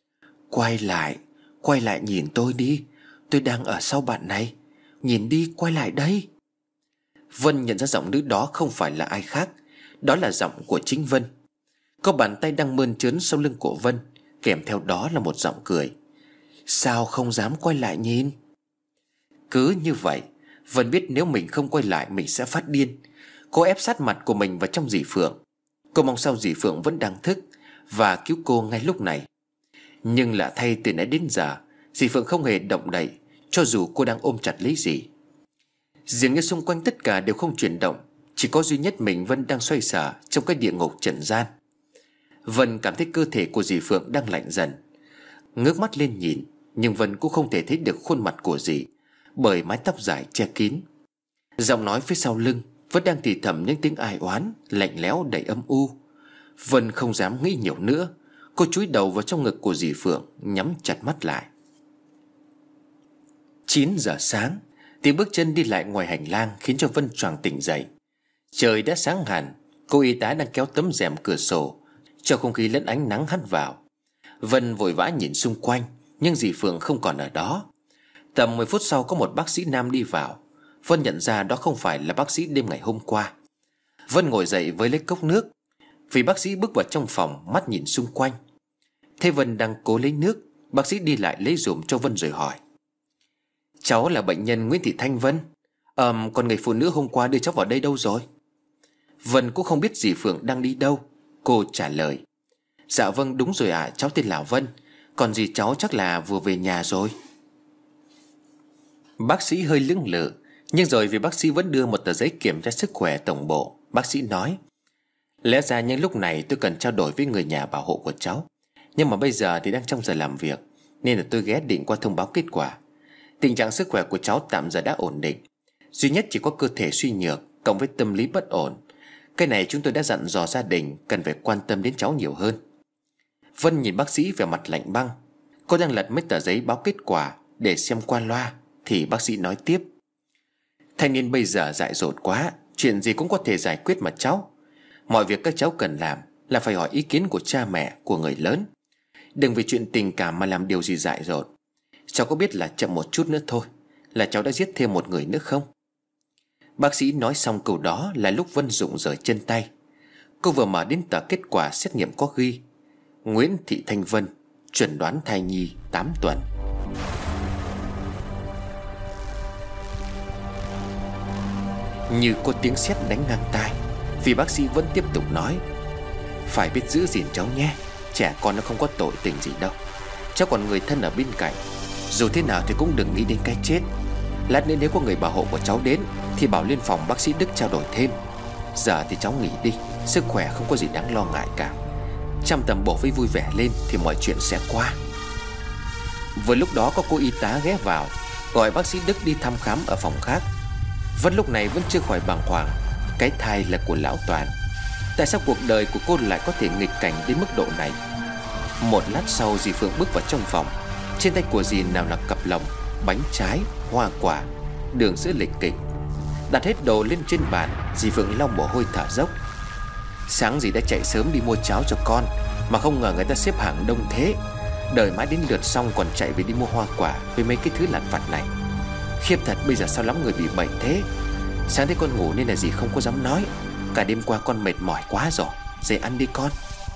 quay lại nhìn tôi đi. Tôi đang ở sau bạn này. Nhìn đi, quay lại đây." Vân nhận ra giọng nữ đó không phải là ai khác, đó là giọng của chính Vân. Có bàn tay đang mơn trớn sau lưng của Vân, kèm theo đó là một giọng cười: "Sao không dám quay lại nhìn?" Cứ như vậy, Vân biết nếu mình không quay lại mình sẽ phát điên. Cô ép sát mặt của mình vào trong dì Phượng. Cô mong sao dì Phượng vẫn đang thức và cứu cô ngay lúc này. Nhưng lạ thay, từ nãy đến giờ dì Phượng không hề động đậy, cho dù cô đang ôm chặt lấy dì. Dường như xung quanh tất cả đều không chuyển động, chỉ có duy nhất mình Vân đang xoay sở trong cái địa ngục trần gian. Vân cảm thấy cơ thể của dì Phượng đang lạnh dần. Ngước mắt lên nhìn, nhưng Vân cũng không thể thấy được khuôn mặt của dì, bởi mái tóc dài che kín. Giọng nói phía sau lưng vẫn đang thì thầm những tiếng ai oán, lạnh lẽo đầy âm u. Vân không dám nghĩ nhiều nữa. Cô chúi đầu vào trong ngực của dì Phượng, nhắm chặt mắt lại. 9 giờ sáng. Tiếng bước chân đi lại ngoài hành lang khiến cho Vân choàng tỉnh dậy. Trời đã sáng hẳn. Cô y tá đang kéo tấm rèm cửa sổ, cho không khí lẫn ánh nắng hắt vào. Vân vội vã nhìn xung quanh, nhưng dì Phượng không còn ở đó. Tầm 10 phút sau có một bác sĩ nam đi vào. Vân nhận ra đó không phải là bác sĩ đêm ngày hôm qua. Vân ngồi dậy với lấy cốc nước. Vì bác sĩ bước vào trong phòng, mắt nhìn xung quanh. Thấy Vân đang cố lấy nước, bác sĩ đi lại lấy dùm cho Vân rồi hỏi: Cháu là bệnh nhân Nguyễn Thị Thanh Vân. Còn người phụ nữ hôm qua đưa cháu vào đây đâu rồi? Vân cũng không biết dì Phượng đang đi đâu. Cô trả lời: Dạ vâng, đúng rồi ạ, cháu tên là Vân. Còn dì cháu chắc là vừa về nhà rồi. Bác sĩ hơi lưỡng lự, nhưng rồi vì bác sĩ vẫn đưa một tờ giấy kiểm tra sức khỏe tổng bộ, bác sĩ nói: Lẽ ra những lúc này tôi cần trao đổi với người nhà bảo hộ của cháu, nhưng mà bây giờ thì đang trong giờ làm việc, nên là tôi ghé định qua thông báo kết quả. Tình trạng sức khỏe của cháu tạm giờ đã ổn định, duy nhất chỉ có cơ thể suy nhược cộng với tâm lý bất ổn. Cái này chúng tôi đã dặn dò gia đình cần phải quan tâm đến cháu nhiều hơn. Vân nhìn bác sĩ vẻ mặt lạnh băng. Cô đang lật mấy tờ giấy báo kết quả để xem qua loa, thì bác sĩ nói tiếp: Thanh niên bây giờ dại dột quá, chuyện gì cũng có thể giải quyết mà cháu. Mọi việc các cháu cần làm là phải hỏi ý kiến của cha mẹ, của người lớn. Đừng vì chuyện tình cảm mà làm điều gì dại dột. Cháu có biết là chậm một chút nữa thôi là cháu đã giết thêm một người nữa không? Bác sĩ nói xong câu đó là lúc Vân rụng rời chân tay. Cô vừa mở đến tờ kết quả xét nghiệm có ghi: Nguyễn Thị Thanh Vân, chẩn đoán thai nhi 8 tuần. Như có tiếng sét đánh ngang tai, vì bác sĩ vẫn tiếp tục nói: Phải biết giữ gìn cháu nhé. Trẻ con nó không có tội tình gì đâu. Cháu còn người thân ở bên cạnh. Dù thế nào thì cũng đừng nghĩ đến cái chết. Lát nữa nếu có người bảo hộ của cháu đến thì bảo lên phòng bác sĩ Đức trao đổi thêm. Giờ thì cháu nghỉ đi, sức khỏe không có gì đáng lo ngại cả. Chăm tầm bổ với vui vẻ lên thì mọi chuyện sẽ qua. Vừa lúc đó có cô y tá ghé vào, gọi bác sĩ Đức đi thăm khám ở phòng khác. Vân lúc này vẫn chưa khỏi bàng hoàng. Cái thai là của lão Toàn. Tại sao cuộc đời của cô lại có thể nghịch cảnh đến mức độ này? Một lát sau dì Phượng bước vào trong phòng. Trên tay của dì nào là cặp lồng, bánh trái, hoa quả, đường sữa lịch kịch. Đặt hết đồ lên trên bàn, dì Phượng lau mồ hôi thở dốc. Sáng dì đã chạy sớm đi mua cháo cho con, mà không ngờ người ta xếp hàng đông thế. Đợi mãi đến lượt xong còn chạy về đi mua hoa quả với mấy cái thứ lặt vặt này. Khiếp thật, bây giờ sao lắm người bị bệnh thế. Sáng thấy con ngủ nên là dì không có dám nói. Cả đêm qua con mệt mỏi quá rồi. Dậy ăn đi con.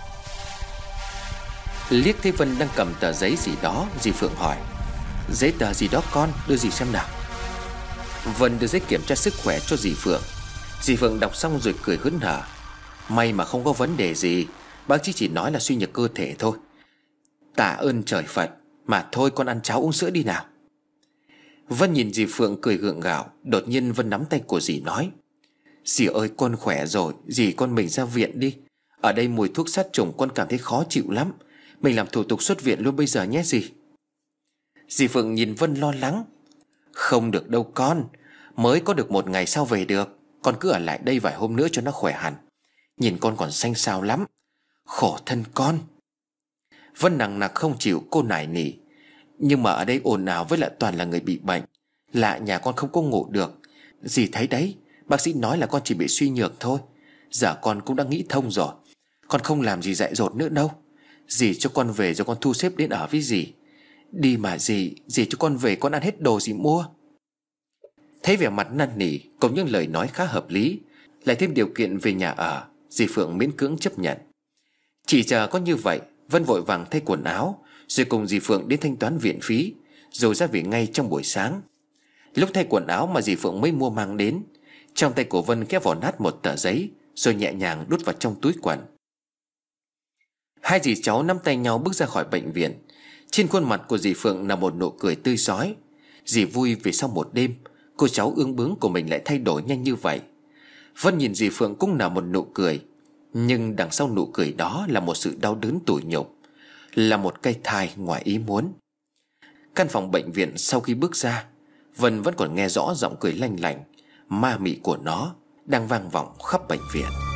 Liếc thấy Vân đang cầm tờ giấy gì đó, dì Phượng hỏi: Giấy tờ gì đó con, đưa dì xem nào. Vân đưa giấy kiểm tra sức khỏe cho dì Phượng. Dì Phượng đọc xong rồi cười hớn hở: May mà không có vấn đề gì. Bác sĩ chỉ nói là suy nhược cơ thể thôi. Tạ ơn trời Phật. Mà thôi con ăn cháo uống sữa đi nào. Vân nhìn dì Phượng cười gượng gạo. Đột nhiên Vân nắm tay của dì nói: Dì ơi, con khỏe rồi, dì con mình ra viện đi. Ở đây mùi thuốc sát trùng con cảm thấy khó chịu lắm. Mình làm thủ tục xuất viện luôn bây giờ nhé dì. Dì Phượng nhìn Vân lo lắng: Không được đâu con. Mới có được 1 ngày sao về được. Con cứ ở lại đây vài hôm nữa cho nó khỏe hẳn. Nhìn con còn xanh xao lắm. Khổ thân con. Vân nằng nặc không chịu, cô nài nỉ: Nhưng mà ở đây ồn ào với lại toàn là người bị bệnh. Lạ nhà con không có ngủ được. Dì thấy đấy, bác sĩ nói là con chỉ bị suy nhược thôi. Giờ con cũng đã nghĩ thông rồi. Con không làm gì dại dột nữa đâu. Dì cho con về rồi con thu xếp đến ở với dì. Đi mà dì cho con về, con ăn hết đồ dì mua. Thấy vẻ mặt năn nỉ cùng những lời nói khá hợp lý, lại thêm điều kiện về nhà ở, dì Phượng miễn cưỡng chấp nhận. Chỉ chờ có như vậy, Vân vội vàng thay quần áo rồi cùng dì Phượng đến thanh toán viện phí, rồi ra về ngay trong buổi sáng. Lúc thay quần áo mà dì Phượng mới mua mang đến, trong tay của Vân kéo vào nát một tờ giấy, rồi nhẹ nhàng đút vào trong túi quần. Hai dì cháu nắm tay nhau bước ra khỏi bệnh viện. Trên khuôn mặt của dì Phượng là một nụ cười tươi rói. Dì vui vì sau một đêm cô cháu ương bướng của mình lại thay đổi nhanh như vậy. Vân nhìn dì Phượng cũng nở một nụ cười, nhưng đằng sau nụ cười đó là một sự đau đớn tủi nhục, là một cái thai ngoài ý muốn. Căn phòng bệnh viện sau khi bước ra, Vân vẫn còn nghe rõ giọng cười lanh lảnh ma mị của nó đang vang vọng khắp bệnh viện.